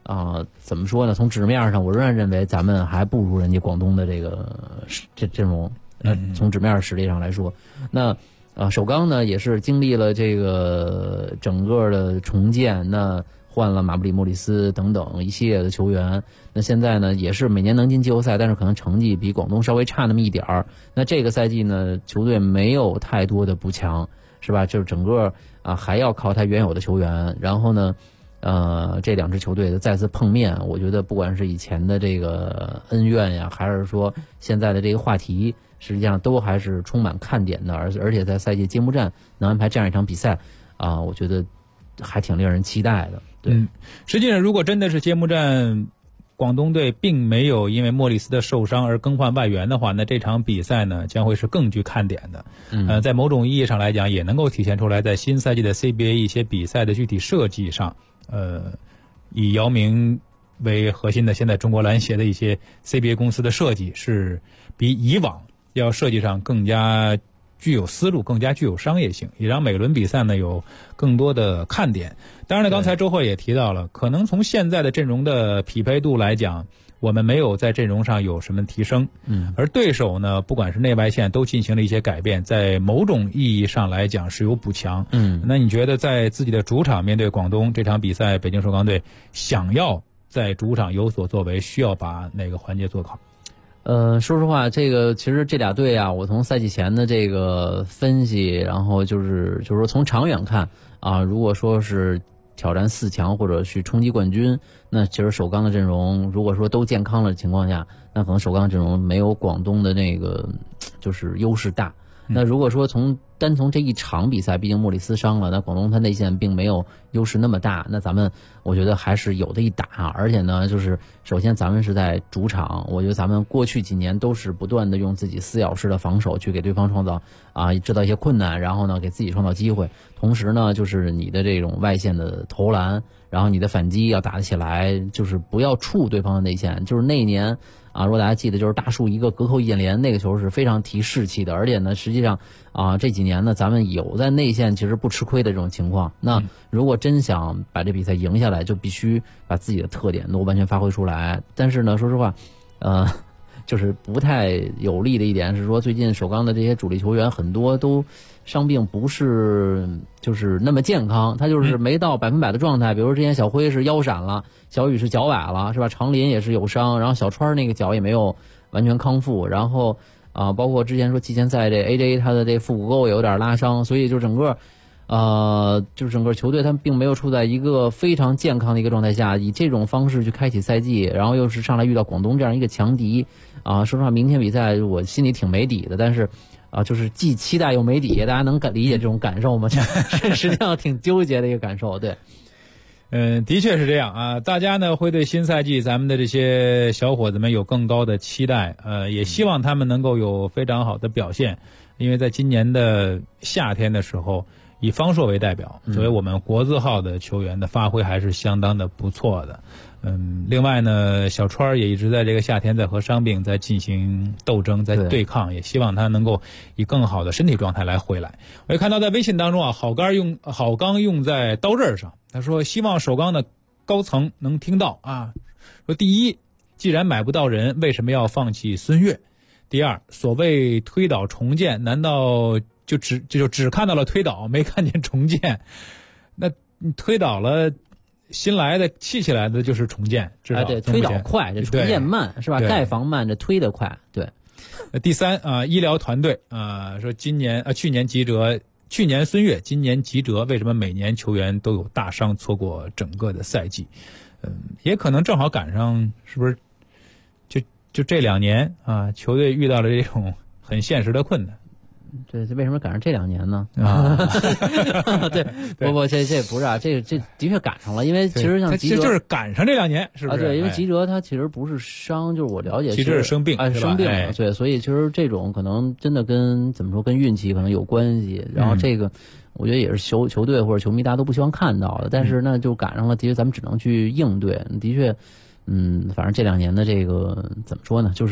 怎么说呢？从纸面上，我仍然认为咱们还不如人家广东的这个阵容。从纸面实力上来说，那首钢呢也是经历了这个整个的重建，那换了马布里、莫里斯等等一系列的球员，那现在呢也是每年能进季后赛，但是可能成绩比广东稍微差那么一点儿。那这个赛季呢，球队没有太多的补强，是吧？就是整个还要靠他原有的球员，然后呢。这两支球队的再次碰面，我觉得不管是以前的这个恩怨呀，还是说现在的这个话题，实际上都还是充满看点的，而且在赛季揭幕战能安排这样一场比赛我觉得还挺令人期待的。对， 实际上如果真的是揭幕战，广东队并没有因为莫里斯的受伤而更换外援的话，那这场比赛呢将会是更具看点的。在某种意义上来讲，也能够体现出来在新赛季的 CBA 一些比赛的具体设计上。以姚明为核心的现在中国篮协的一些 CBA 公司的设计是比以往要设计上更加具有思路，更加具有商业性，也让每轮比赛呢有更多的看点。当然了，刚才周慧也提到了，可能从现在的阵容的匹配度来讲，我们没有在阵容上有什么提升，而对手呢，不管是内外线都进行了一些改变，在某种意义上来讲是有补强。那你觉得在自己的主场面对广东这场比赛，北京首钢队想要在主场有所作为，需要把哪个环节做好？ 说实话，这个其实这俩队啊，我从赛季前的这个分析，然后就是说从长远看如果说是挑战4强或者去冲击冠军，那其实首钢的阵容如果说都健康了的情况下，那可能首钢阵容没有广东的那个就是优势大。那如果说单从这一场比赛，毕竟莫里斯伤了，那广东他内线并没有优势那么大，那咱们我觉得还是有的一打。而且呢，就是首先咱们是在主场，我觉得咱们过去几年都是不断的用自己撕咬式的防守去给对方创造制造一些困难，然后呢给自己创造机会，同时呢就是你的这种外线的投篮，然后你的反击要打得起来，就是不要触对方的内线。就是那一年如果大家记得，就是大树一个隔扣一键连，那个球是非常提士气的。而且呢，实际上这几年呢，咱们有在内线其实不吃亏的这种情况。那如果真想把这比赛赢下来，就必须把自己的特点都完全发挥出来。但是呢，说实话，就是不太有利的一点是说，最近首钢的这些主力球员很多都伤病不是就是那么健康，他就是没到100%的状态。比如之前小辉是腰闪了，小雨是脚崴了，是吧？长林也是有伤，然后小川那个脚也没有完全康复，然后包括之前说季前赛这 AJ 他的这腹股沟也有点拉伤，所以就整个就是整个球队他们并没有处在一个非常健康的一个状态下，以这种方式去开启赛季，然后又是上来遇到广东这样一个强敌说实话，明天比赛我心里挺没底的，但是就是既期待又没底，大家能理解这种感受吗？实际上挺纠结的一个感受，对。 的确是这样大家呢会对新赛季咱们的这些小伙子们有更高的期待，也希望他们能够有非常好的表现，因为在今年的夏天的时候，以方硕为代表，作为我们国字号的球员的发挥还是相当的不错的。另外呢，小川也一直在这个夏天在和伤病在进行斗争，在对抗，也希望他能够以更好的身体状态来回来。我也看到在微信当中好钢用在刀刃上，他说希望首钢的高层能听到说第一，既然买不到人，为什么要放弃孙悦？第二，所谓推倒重建，难道就只看到了推倒，没看见重建？那你推倒了，新来的砌起来的就是重建，知道？ 对，推倒快，这重建慢是吧？盖房慢，这推得快，对。 第三医疗团队说去年吉喆，去年孙悦，今年吉喆，为什么每年球员都有大伤，错过整个的赛季？也可能正好赶上，是不是？就这2年球队遇到了这种很现实的困难。 对，这为什么赶上这2年呢？对，不，这不是这的确赶上了，因为其实像吉喆就是赶上这2年，是不是？ 对，因为吉喆他其实不是伤，就是我了解， 其实是生病， 生病了，对，所以其实这种可能真的跟怎么说，跟运气可能有关系。然后这个，我觉得也是球队或者球迷大家都不希望看到的，但是呢，就赶上了，的确咱们只能去应对。的确，反正这2年的这个怎么说呢，就是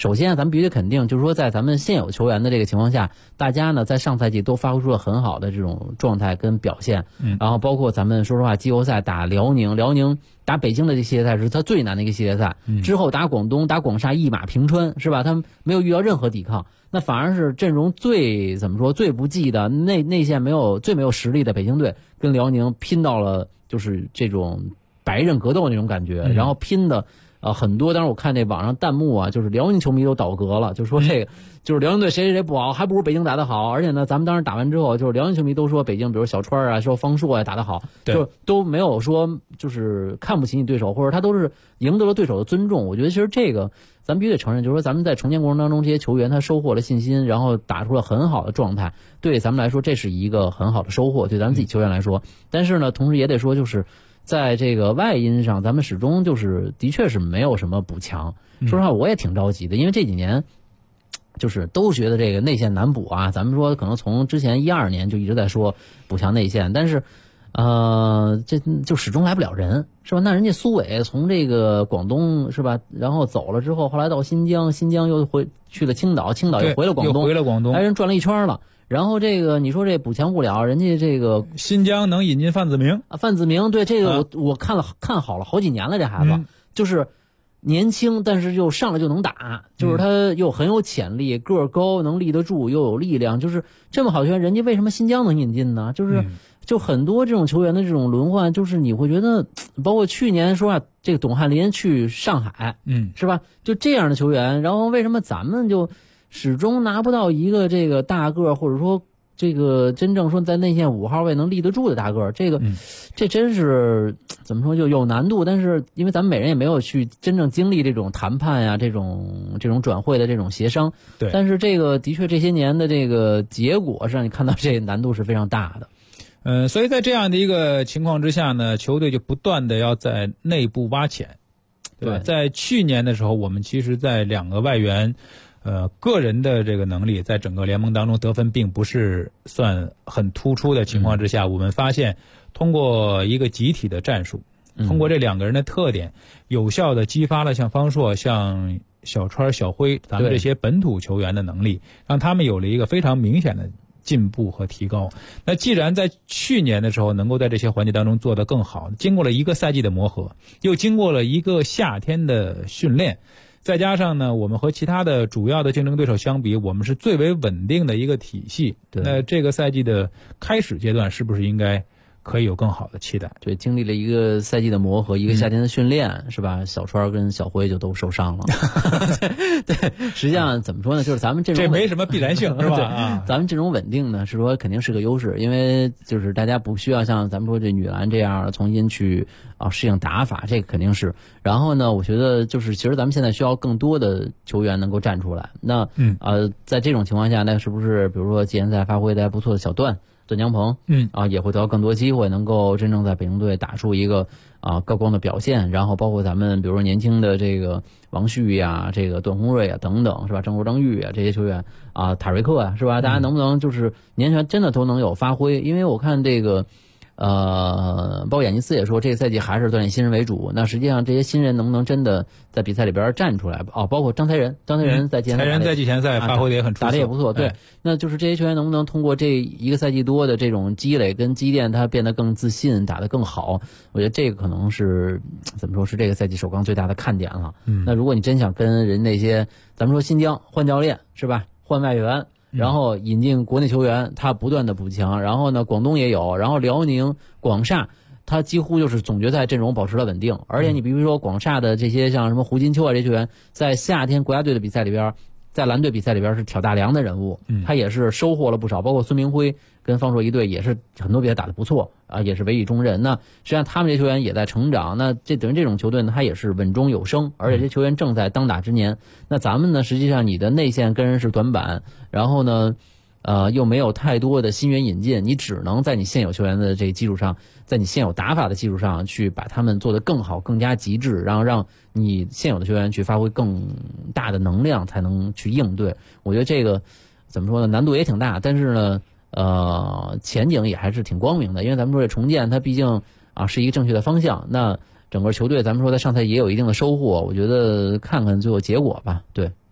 首先咱们必须肯定，就是说在咱们现有球员的这个情况下，大家呢在上赛季都发挥出了很好的这种状态跟表现。然后包括咱们说实话，季后赛打辽宁打北京的这系列赛是他最难的一个系列赛，之后打广东打广厦一马平川，是吧？他们没有遇到任何抵抗，那反而是阵容最不济的内线最没有实力的北京队跟辽宁拼到了就是这种百刃格斗那种感觉，然后拼的很多，当时我看这网上弹幕啊，就是辽宁球迷都倒戈了，就说这个就是辽宁队谁不好，还不如北京打得好。而且呢，咱们当时打完之后，就是辽宁球迷都说北京，比如小川啊，说方硕啊打得好，就都没有说就是看不起你对手，或者他都是赢得了对手的尊重。我觉得其实这个咱们必须得承认，就是说咱们在重建过程当中，这些球员他收获了信心，然后打出了很好的状态，对咱们来说这是一个很好的收获，对咱们自己球员来说。但是呢，同时也得说就是在这个外因上，咱们始终就是的确是没有什么补强。说实话，我也挺着急的，因为这几年就是都觉得这个内线难补啊。咱们说可能从之前12年就一直在说补强内线，但是这就始终来不了人，是吧？那人家苏伟从这个广东是吧，然后走了之后，后来到新疆又去了青岛又回了广东，人转了一圈了。然后这个你说这补强不了，人家这个新疆能引进范子铭， 对这个我看好了好几年了，这孩子就是年轻，但是又上来就能打，就是他又很有潜力，个儿高，能立得住，又有力量，就是这么好球员，人家为什么新疆能引进呢？就很多这种球员的这种轮换，就是你会觉得，包括去年说啊，这个董翰林去上海，是吧？就这样的球员，然后为什么咱们就始终拿不到一个这个大个，或者说这个真正说在内线5号位能立得住的大个，这真是怎么说就有难度。但是因为咱们每人也没有去真正经历这种谈判呀，这种转会的这种协商， 对。 但是这个的确这些年的这个结果是让你看到这个难度是非常大的。 所以在这样的一个情况之下呢，球队就不断的要在内部挖潜，对吧？在去年的时候，我们其实在2个外援个人的这个能力在整个联盟当中得分并不是算很突出的情况之下，我们发现通过一个集体的战术，通过这2个人的特点，有效的激发了像方硕、像小川、小辉咱们这些本土球员的能力，让他们有了一个非常明显的进步和提高。那既然在去年的时候能够在这些环节当中做得更好，经过了1个赛季的磨合，又经过了1个夏天的训练，再加上呢，我们和其他的主要的竞争对手相比，我们是最为稳定的一个体系。那这个赛季的开始阶段，是不是应该可以有更好的期待？ 对，经历了1个赛季的磨合，1个夏天的训练，是吧？小川跟小辉就都受伤了。对，实际上怎么说呢？就是咱们这没什么必然性，是吧？ 咱们这种稳定呢，是说肯定是个优势，因为就是大家不需要像咱们说这女篮这样重新去适应打法，这个肯定是。然后呢，我觉得就是其实咱们现在需要更多的球员能够站出来。那在这种情况下，那是不是比如说季前赛发挥的还不错的小段江鹏，也会得到更多机会，能够真正在北京队打出一个高光的表现。然后包括咱们比如说年轻的这个王旭呀，这个段宏瑞啊等等，是吧？张玉啊这些球员塔瑞克啊，是吧？大家能不能就是年轻人真的都能有发挥？因为我看这个包括雅尼斯也说，这个赛季还是锻炼新人为主。那实际上这些新人能不能真的在比赛里边站出来？包括张才仁在季前赛发挥的也很出色， 打得也不错。对，那就是这些球员能不能通过这1个赛季多的这种积累跟积淀，他变得更自信，打得更好？我觉得这个可能是怎么说是这个赛季首钢最大的看点了。那如果你真想跟人那些咱们说新疆换教练是吧，换外援，然后引进国内球员，他不断的补强，然后呢广东也有，然后辽宁、广厦他几乎就是总决赛阵容保持了稳定。而且你比如说广厦的这些像什么胡金秋啊这些球员，在夏天国家队的比赛里边，在蓝队比赛里边是挑大梁的人物，他也是收获了不少，包括孙明辉跟方硕一队也是很多比赛打得不错也是委以重任。那实际上他们这些球员也在成长，那这等于这种球队呢，他也是稳中有升，而且这些球员正在当打之年。那咱们呢，实际上你的内线跟人是短板，然后呢又没有太多的新援引进，你只能在你现有球员的这个基础上，在你现有打法的基础上去把他们做得更好更加极致，然后让你现有的球员去发挥更大的能量，才能去应对。我觉得这个怎么说呢，难度也挺大，但是呢前景也还是挺光明的。因为咱们说这重建它毕竟是一个正确的方向，那整个球队咱们说在上赛季也有一定的收获，我觉得看看最后结果吧。对，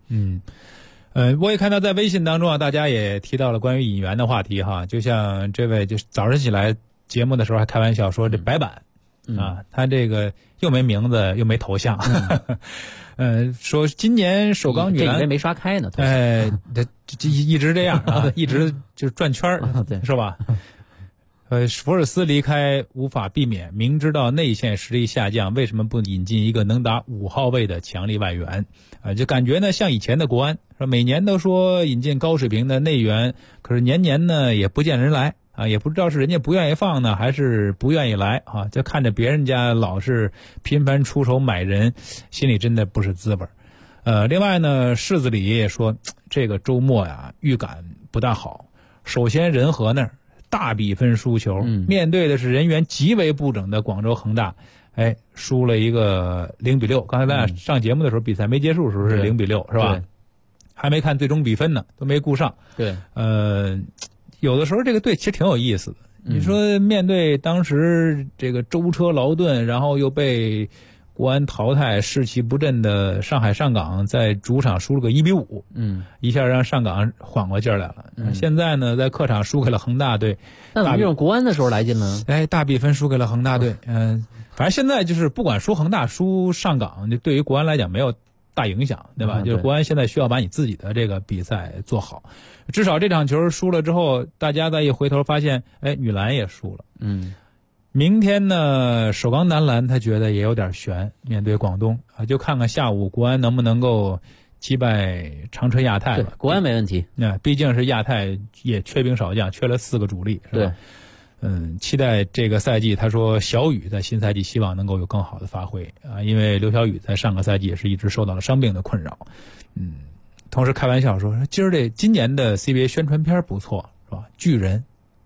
我也看到在微信当中啊，大家也提到了关于引援的话题哈，就像这位就是早上起来节目的时候还开玩笑说这白板啊，他这个又没名字又没头像，说今年首钢女篮这没刷开呢， 这一直这样啊，一直就是转圈儿， 对， 是吧？福尔斯离开无法避免，明知道内线实力下降，为什么不引进一个能打5号位的强力外援？就感觉呢像以前的国安，说每年都说引进高水平的内援，可是年年呢也不见人来啊，也不知道是人家不愿意放呢，还是不愿意来啊？就看着别人家老是频繁出手买人，心里真的不是滋味。另外呢，柿子里也说这个周末呀预感不大好。首先仁和那儿大比分输球，面对的是人员极为不整的广州恒大，输了一个0-6。刚才咱俩上节目的时候，比赛没结束的时候是0-6，是吧？还没看最终比分呢，都没顾上。 对， 有的时候这个队其实挺有意思的。你说面对当时这个舟车劳顿，然后又被国安淘汰士气不振的上海上港，在主场输了个1-5，一下让上港缓过劲儿来了。现在呢，在客场输给了恒大队。 那怎么用国安的时候来劲呢？ 大比分输给了恒大队。反正现在就是不管输恒大输上港，对于国安来讲没有大影响，对吧？就是国安现在需要把你自己的这个比赛做好，至少这场球输了之后，大家再一回头发现，女篮也输了。明天呢，首钢男篮他觉得也有点悬，面对广东啊，就看看下午国安能不能够击败长春亚泰了。 国安没问题， 毕竟是亚泰也缺兵少将，缺了4个主力，是吧？期待这个赛季，他说小雨在新赛季希望能够有更好的发挥啊，因为刘晓宇在上个赛季也是一直受到了伤病的困扰。同时开玩笑说今年的 CBA 宣传片不错，是吧？巨人，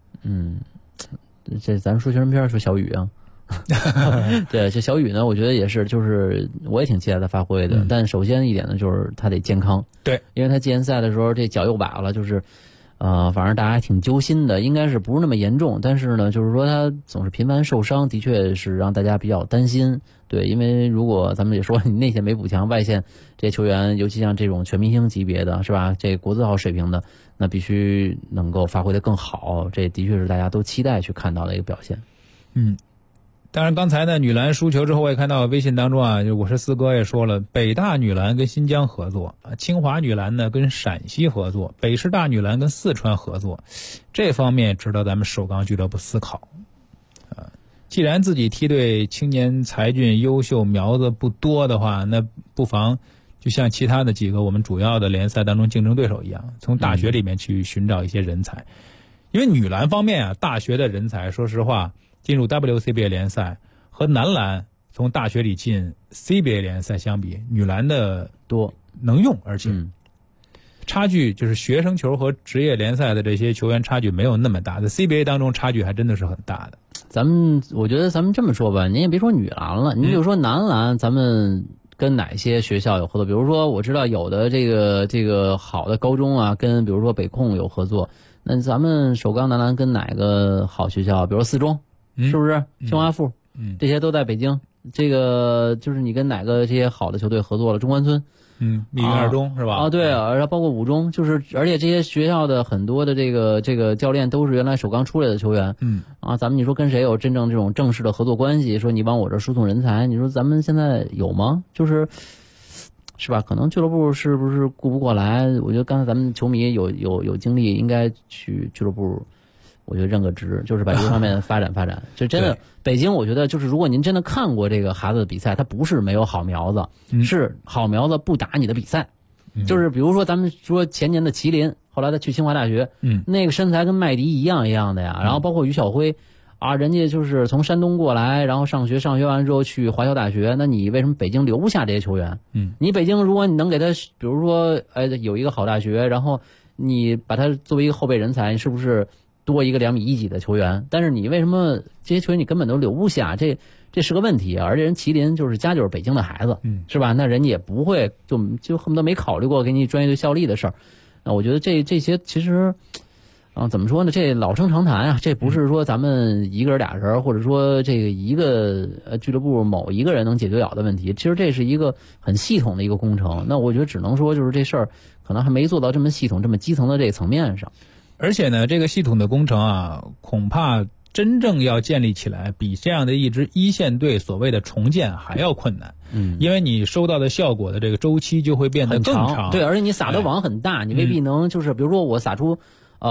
这咱说宣传片说小雨啊，对，这小雨呢，我觉得也是，就是我也挺期待他发挥的，但首先一点呢，就是他得健康， 对， 因为他季前赛的时候这脚又崴了，就是反正大家还挺揪心的，应该是不是那么严重，但是呢，就是说他总是频繁受伤，的确是让大家比较担心。对，因为如果咱们也说你内线没补强，外线这些球员，尤其像这种全明星级别的，是吧？这国字号水平的，那必须能够发挥得更好，这的确是大家都期待去看到的一个表现。 当然刚才呢，女篮输球之后，我也看到微信当中啊，我是四哥也说了，北大女篮跟新疆合作啊，清华女篮呢跟陕西合作，北师大女篮跟四川合作，这方面值得咱们首钢俱乐部思考。既然自己梯队青年才俊优秀苗子不多的话，那不妨就像其他的几个我们主要的联赛当中竞争对手一样，从大学里面去寻找一些人才。因为女篮方面啊，大学的人才说实话进入 WCBA 联赛和男篮从大学里进 CBA 联赛相比，女篮的多能用，而且差距就是学生球和职业联赛的这些球员差距没有那么大，在 CBA 当中差距还真的是很大的。 我觉得咱们这么说吧，您也别说女篮了，您就说男篮，咱们跟哪些学校有合作？比如说我知道有的这个好的高中啊，跟比如说北控有合作，那咱们首钢男篮跟哪个好学校？比如四中，是不是？清华附，这些都在北京。这个就是你跟哪个这些好的球队合作了？中关村， 密云二中是吧？ 对啊，然后包括五中，就是而且这些学校的很多的这个教练都是原来首钢出来的球员，咱们你说跟谁有真正这种正式的合作关系？说你往我这输送人才，你说咱们现在有吗？是吧？可能俱乐部是不是顾不过来？我觉得刚才咱们球迷有精力，应该去俱乐部。我觉得任个职，就是把这方面发展发展。就真的，北京，我觉得就是如果您真的看过这个孩子的比赛，他不是没有好苗子，是好苗子不打你的比赛。就是比如说咱们说前年的麒麟，后来他去清华大学，那个身材跟麦迪一样的呀。然后包括于小辉，人家就是从山东过来，然后上学完之后去华侨大学，那你为什么北京留不下这些球员？你北京如果你能给他，比如说有一个好大学，然后你把他作为一个后备人才，是不是？多一个2米1几的球员，但是你为什么这些球员你根本都留不下？这是个问题啊！而且人麒麟就是北京的孩子，是吧？那人家也不会就恨不得没考虑过给你专业队效力的事儿。那我觉得这些其实怎么说呢？这老生常谈啊，这不是说咱们一个人俩人，或者说这个一个俱乐部某一个人能解决了的问题。其实这是一个很系统的一个工程。那我觉得只能说就是这事儿可能还没做到这么系统、这么基层的这个层面上。 而且呢，这个系统的工程啊，恐怕真正要建立起来，比这样的一支一线队所谓的重建还要困难。因为你收到的效果的这个周期就会变得更长。 对，而且你撒的网很大，你未必能就是比如说我撒出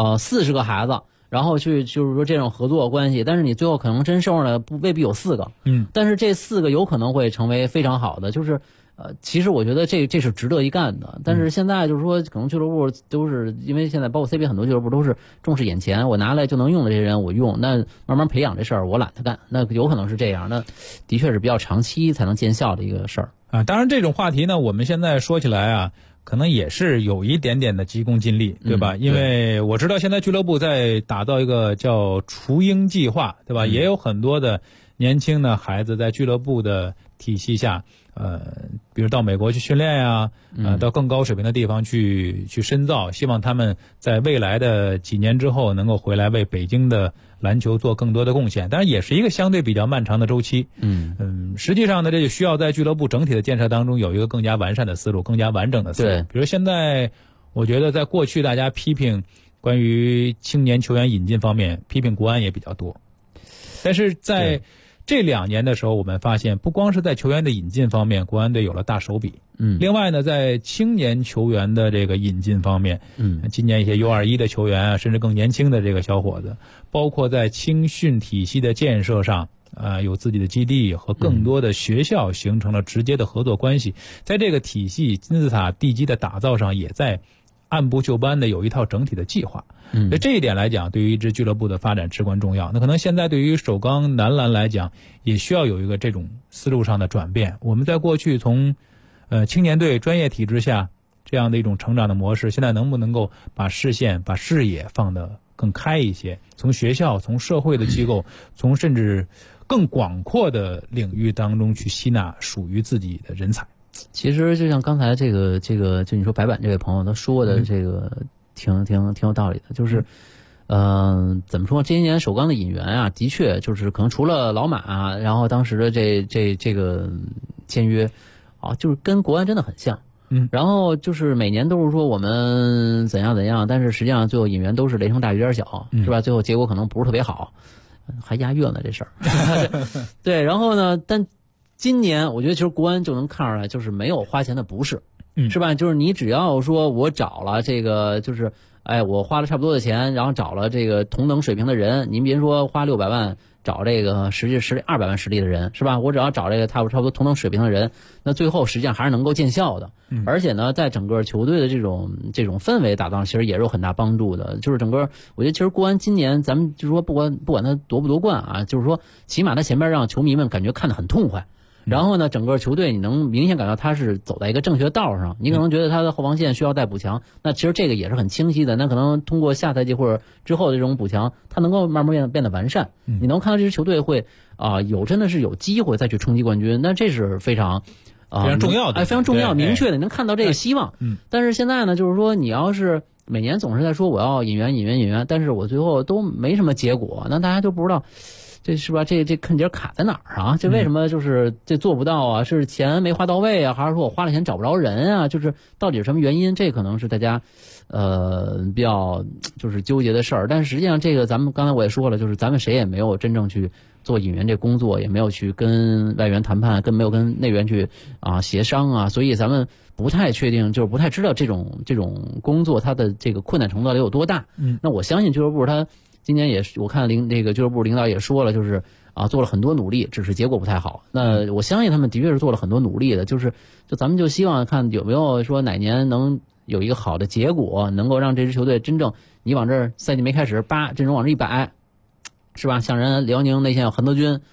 40个孩子，然后去就是说这种合作关系，但是你最后可能真收上来未必有4个。但是这4个有可能会成为非常好的，就是其实我觉得这是值得一干的。但是现在就是说可能俱乐部都是因为现在包括 CBA 很多俱乐部都是重视眼前，我拿来就能用的这些人我用，那慢慢培养这事儿我懒得干，那有可能是这样，那的确是比较长期才能见效的一个事儿啊。当然这种话题呢，我们现在说起来啊，可能也是有一点点的急功近利，对吧？因为我知道现在俱乐部在打造一个叫雏鹰计划，对吧？也有很多的年轻的孩子在俱乐部的体系下，比如到美国去训练呀，到更高水平的地方去深造，希望他们在未来的几年之后能够回来为北京的篮球做更多的贡献。当然也是一个相对比较漫长的周期。实际上呢，这就需要在俱乐部整体的建设当中有一个更加完善的思路，更加完整的思路。比如现在我觉得在过去大家批评关于青年球员引进方面，批评国安也比较多，但是在这2年的时候，我们发现不光是在球员的引进方面，国安队有了大手笔。另外呢，在青年球员的这个引进方面，今年一些 U21 的球员啊，甚至更年轻的这个小伙子，包括在青训体系的建设上，有自己的基地和更多的学校形成了直接的合作关系。在这个体系金字塔地基的打造上，也在按部就班的有一套整体的计划。所以这一点来讲，对于一支俱乐部的发展至关重要。那可能现在对于首钢男篮来讲，也需要有一个这种思路上的转变。我们在过去从青年队专业体制下这样的一种成长的模式，现在能不能够把视线、把视野放得更开一些，从学校、从社会的机构、从甚至更广阔的领域当中去吸纳属于自己的人才。 其实就像刚才这个就你说白板这位朋友他说的这个挺有道理的，就是怎么说，这些年首钢的引援啊，的确就是可能除了老马，然后当时的这个签约啊，就是跟国安真的很像。然后就是每年都是说我们怎样，但是实际上最后引援都是雷声大雨点小，是吧？最后结果可能不是特别好，还押韵了这事儿。对，然后呢，但今年我觉得其实国安就能看出来，就是没有花钱的不是，是吧？就是你只要说我找了这个，就是我花了差不多的钱，然后找了这个同等水平的人，您别说花600万找这个200万实力的人，是吧？我只要找这个差不多同等水平的人，那最后实际上还是能够见效的。而且呢，在整个球队的这种氛围打造，其实也是有很大帮助的。就是整个，我觉得其实国安今年咱们就是说不管他夺不夺冠啊，就是说起码他前面让球迷们感觉看得很痛快。然后呢，整个球队你能明显感到他是走在一个正确的道上。你可能觉得他的后防线需要再补强，那其实这个也是很清晰的。那可能通过下赛季或者之后的这种补强，他能够慢慢变得完善。你能看到这支球队会真的是有机会再去冲击冠军，那这是非常重要的， 非常重要、明确的，你能看到这个希望。但是现在呢，就是说你要是每年总是在说我要引援，但是我最后都没什么结果，那大家就不知道。这是吧？这看节卡在哪儿啊？这为什么就是这做不到啊？是钱没花到位啊，还是说我花了钱找不着人啊？就是到底是什么原因？这可能是大家比较就是纠结的事儿。但是实际上这个咱们刚才我也说了，就是咱们谁也没有真正去做引援这工作，也没有去跟外援谈判，没有跟内援去协商啊，所以咱们不太确定，就是不太知道这种工作它的这个困难程度到底有多大。那我相信俱乐部它。今年也是，我看这个俱乐部领导也说了，就是做了很多努力，只是结果不太好。那我相信他们的确是做了很多努力的，就咱们就希望看有没有说哪年能有一个好的结果，能够让这支球队真正你往这儿赛季没开始，阵容往这一摆，是吧？像人辽宁内线有韩德君，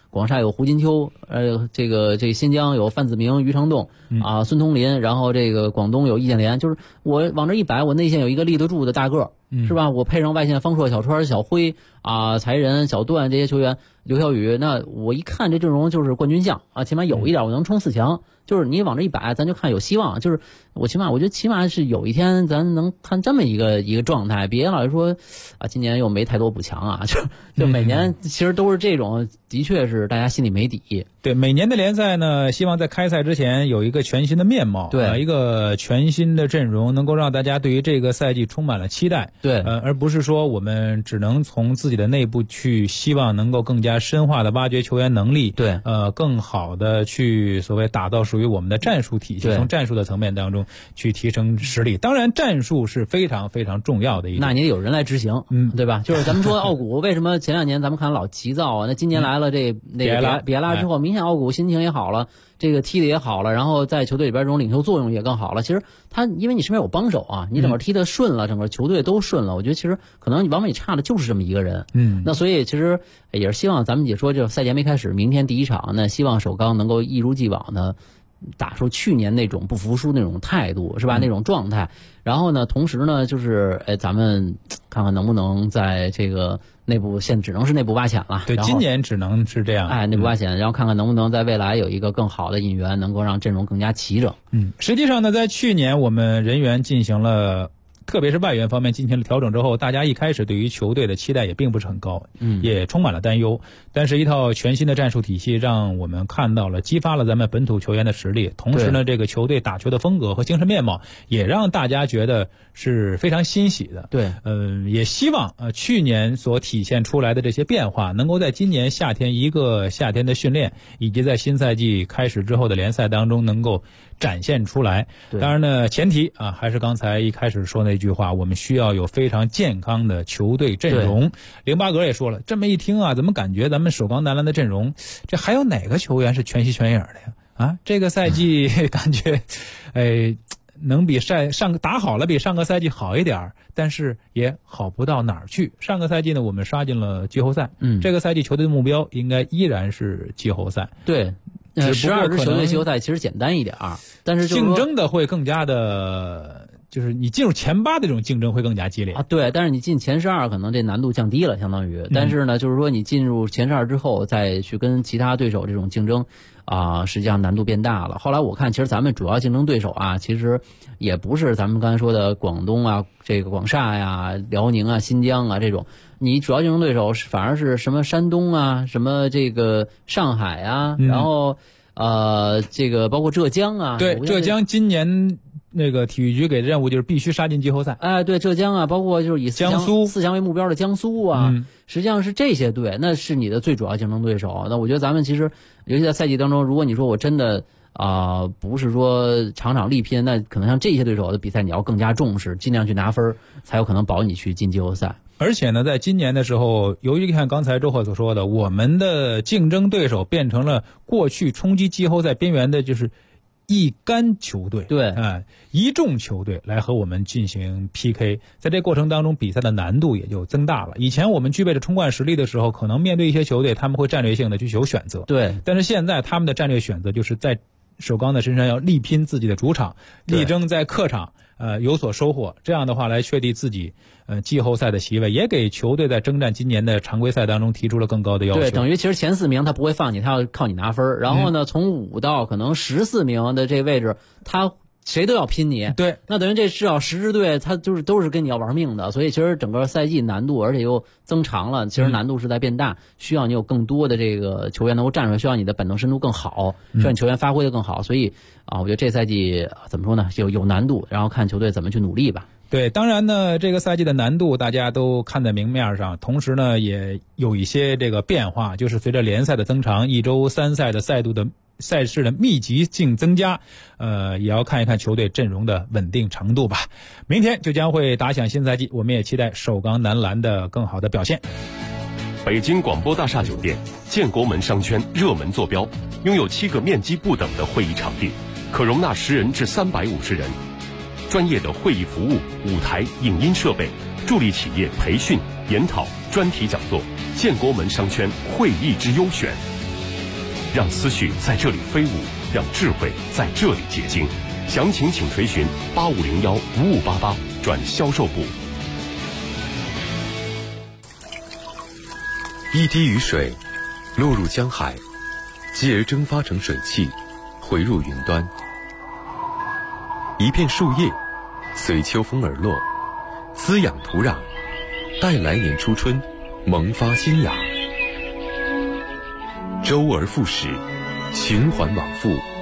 广厦有胡金秋，这个新疆有范子铭、余承东啊，孙通林，然后这个广东有易建联，就是我往这一摆，我内线有一个立得住的大个，是吧？我配上外线方硕、小川、小辉啊、才仁、小段这些球员，刘晓宇，那我一看这阵容就是冠军相啊，起码有一点我能冲4强。就是你往这一摆，咱就看有希望。就是我觉得起码是有一天咱能看这么一个状态，别老是说啊，今年又没太多补强啊，就每年其实都是这种，的确是大家心里没底。 对，每年的联赛呢，希望在开赛之前有一个全新的面貌， 对， 一个全新的阵容，能够让大家对于这个赛季充满了期待。 对， 而不是说我们只能从自己的内部去希望能够更加深化的挖掘球员能力， 对， 更好的去所谓打造属于我们的战术体系，从战术的层面当中去提升实力。当然，战术是非常非常重要的一点， 那你得有人来执行，对吧？就是咱们说奥古为什么前2年咱们看老急躁啊？那今年来了比埃拉之后，明显奥古心情也好了，这个踢的也好了，然后在球队里边这种领袖作用也更好了。其实他因为你身边有帮手啊，你整个踢得顺了，整个球队都顺了。我觉得其实可能往往你差的就是这么一个人。那所以其实也是希望咱们也说，这赛季没开始，明天第一场，那希望首钢能够一如既往的打出去年那种不服输那种态度，是吧？那种状态。然后呢，同时呢，就是咱们看看能不能在这个内部，现只能是内部挖潜了。 对，今年只能是这样。 内部挖潜，然后看看能不能在未来有一个更好的引援，能够让阵容更加齐整。 实际上呢，在去年我们人员进行了，特别是外援方面进行了调整之后，大家一开始对于球队的期待也并不是很高，也充满了担忧。但是一套全新的战术体系让我们看到了，激发了咱们本土球员的实力，同时呢，这个球队打球的风格和精神面貌也让大家觉得是非常欣喜的。 对， 也希望去年所体现出来的这些变化，能够在今年夏天一个夏天的训练，以及在新赛季开始之后的联赛当中能够展现出来。当然呢，前提啊，还是刚才一开始说那句话，我们需要有非常健康的球队阵容。08格也说了，这么一听啊，怎么感觉咱们首钢男篮的阵容，这还有哪个球员是全息全影的呀？啊，这个赛季感觉，能比打好了，比上个赛季好一点，但是也好不到哪儿去。上个赛季呢，我们杀进了季后赛，这个赛季球队的目标应该依然是季后赛。 对。12支球队季后赛其实简单一点，但是竞争的会更加的，就是你进入前8的这种竞争会更加激烈啊。对，但是你进前12可能这难度降低了，相当于。但是呢，就是说你进入前12之后，再去跟其他对手这种竞争啊，实际上难度变大了。后来我看，其实咱们主要竞争对手啊，其实也不是咱们刚才说的广东啊、这个广厦呀、辽宁啊、新疆啊这种。你主要竞争对手反而是什么山东啊，什么这个上海啊，然后这个包括浙江啊。 对，浙江今年那个体育局给的任务就是必须杀进季后赛。 对，浙江啊，包括就是以4强为目标的江苏啊，实际上是这些队，那是你的最主要竞争对手。那我觉得咱们其实，尤其在赛季当中，如果你说我真的不是说场场力拼，那可能像这些对手的比赛你要更加重视，尽量去拿分，才有可能保你去进季后赛。 而且呢，在今年的时候，由于看刚才周贺所说的，我们的竞争对手变成了过去冲击季后赛边缘的，就是一干球队， 对， 一众球队来和我们进行 PK， 在这过程当中，比赛的难度也就增大了。以前我们具备着冲冠实力的时候，可能面对一些球队，他们会战略性的去有选择， 对， 但是现在他们的战略选择就是在首钢的身上要力拼自己的主场，力争在客场有所收获，这样的话来确定自己季后赛的席位，也给球队在征战今年的常规赛当中提出了更高的要求。 对，等于其实前4名他不会放你，他要靠你拿分。然后呢，从5到可能14名的这位置，他谁都要拼你。 对， 那等于这至少10支队，他就是都是跟你要玩命的。所以其实整个赛季难度，而且又增长了，其实难度是在变大，需要你有更多的这个球员能够站出来，需要你的板凳深度更好，需要你球员发挥的更好。所以我觉得这赛季怎么说呢，有难度，然后看球队怎么去努力吧。 对，当然呢，这个赛季的难度大家都看在明面上，同时呢，也有一些这个变化，就是随着联赛的增长，1周3赛的赛事的密集性增加，也要看一看球队阵容的稳定程度吧。明天就将会打响新赛季，我们也期待首钢男篮的更好的表现。 北京广播大厦酒店建国门商圈热门坐标，拥有7个面积不等的会议场地，可容纳10人至350人。专业的会议服务、舞台、影音设备，助力企业培训、研讨、专题讲座，建国门商圈会议之优选。 让思绪在这里飞舞，让智慧在这里结晶。详情请垂询85015588转销售部。 一滴雨水落入江海，继而蒸发成水汽，回入云端。一片树叶随秋风而落，滋养土壤，待来年初春萌发新芽。周而复始，循环往复，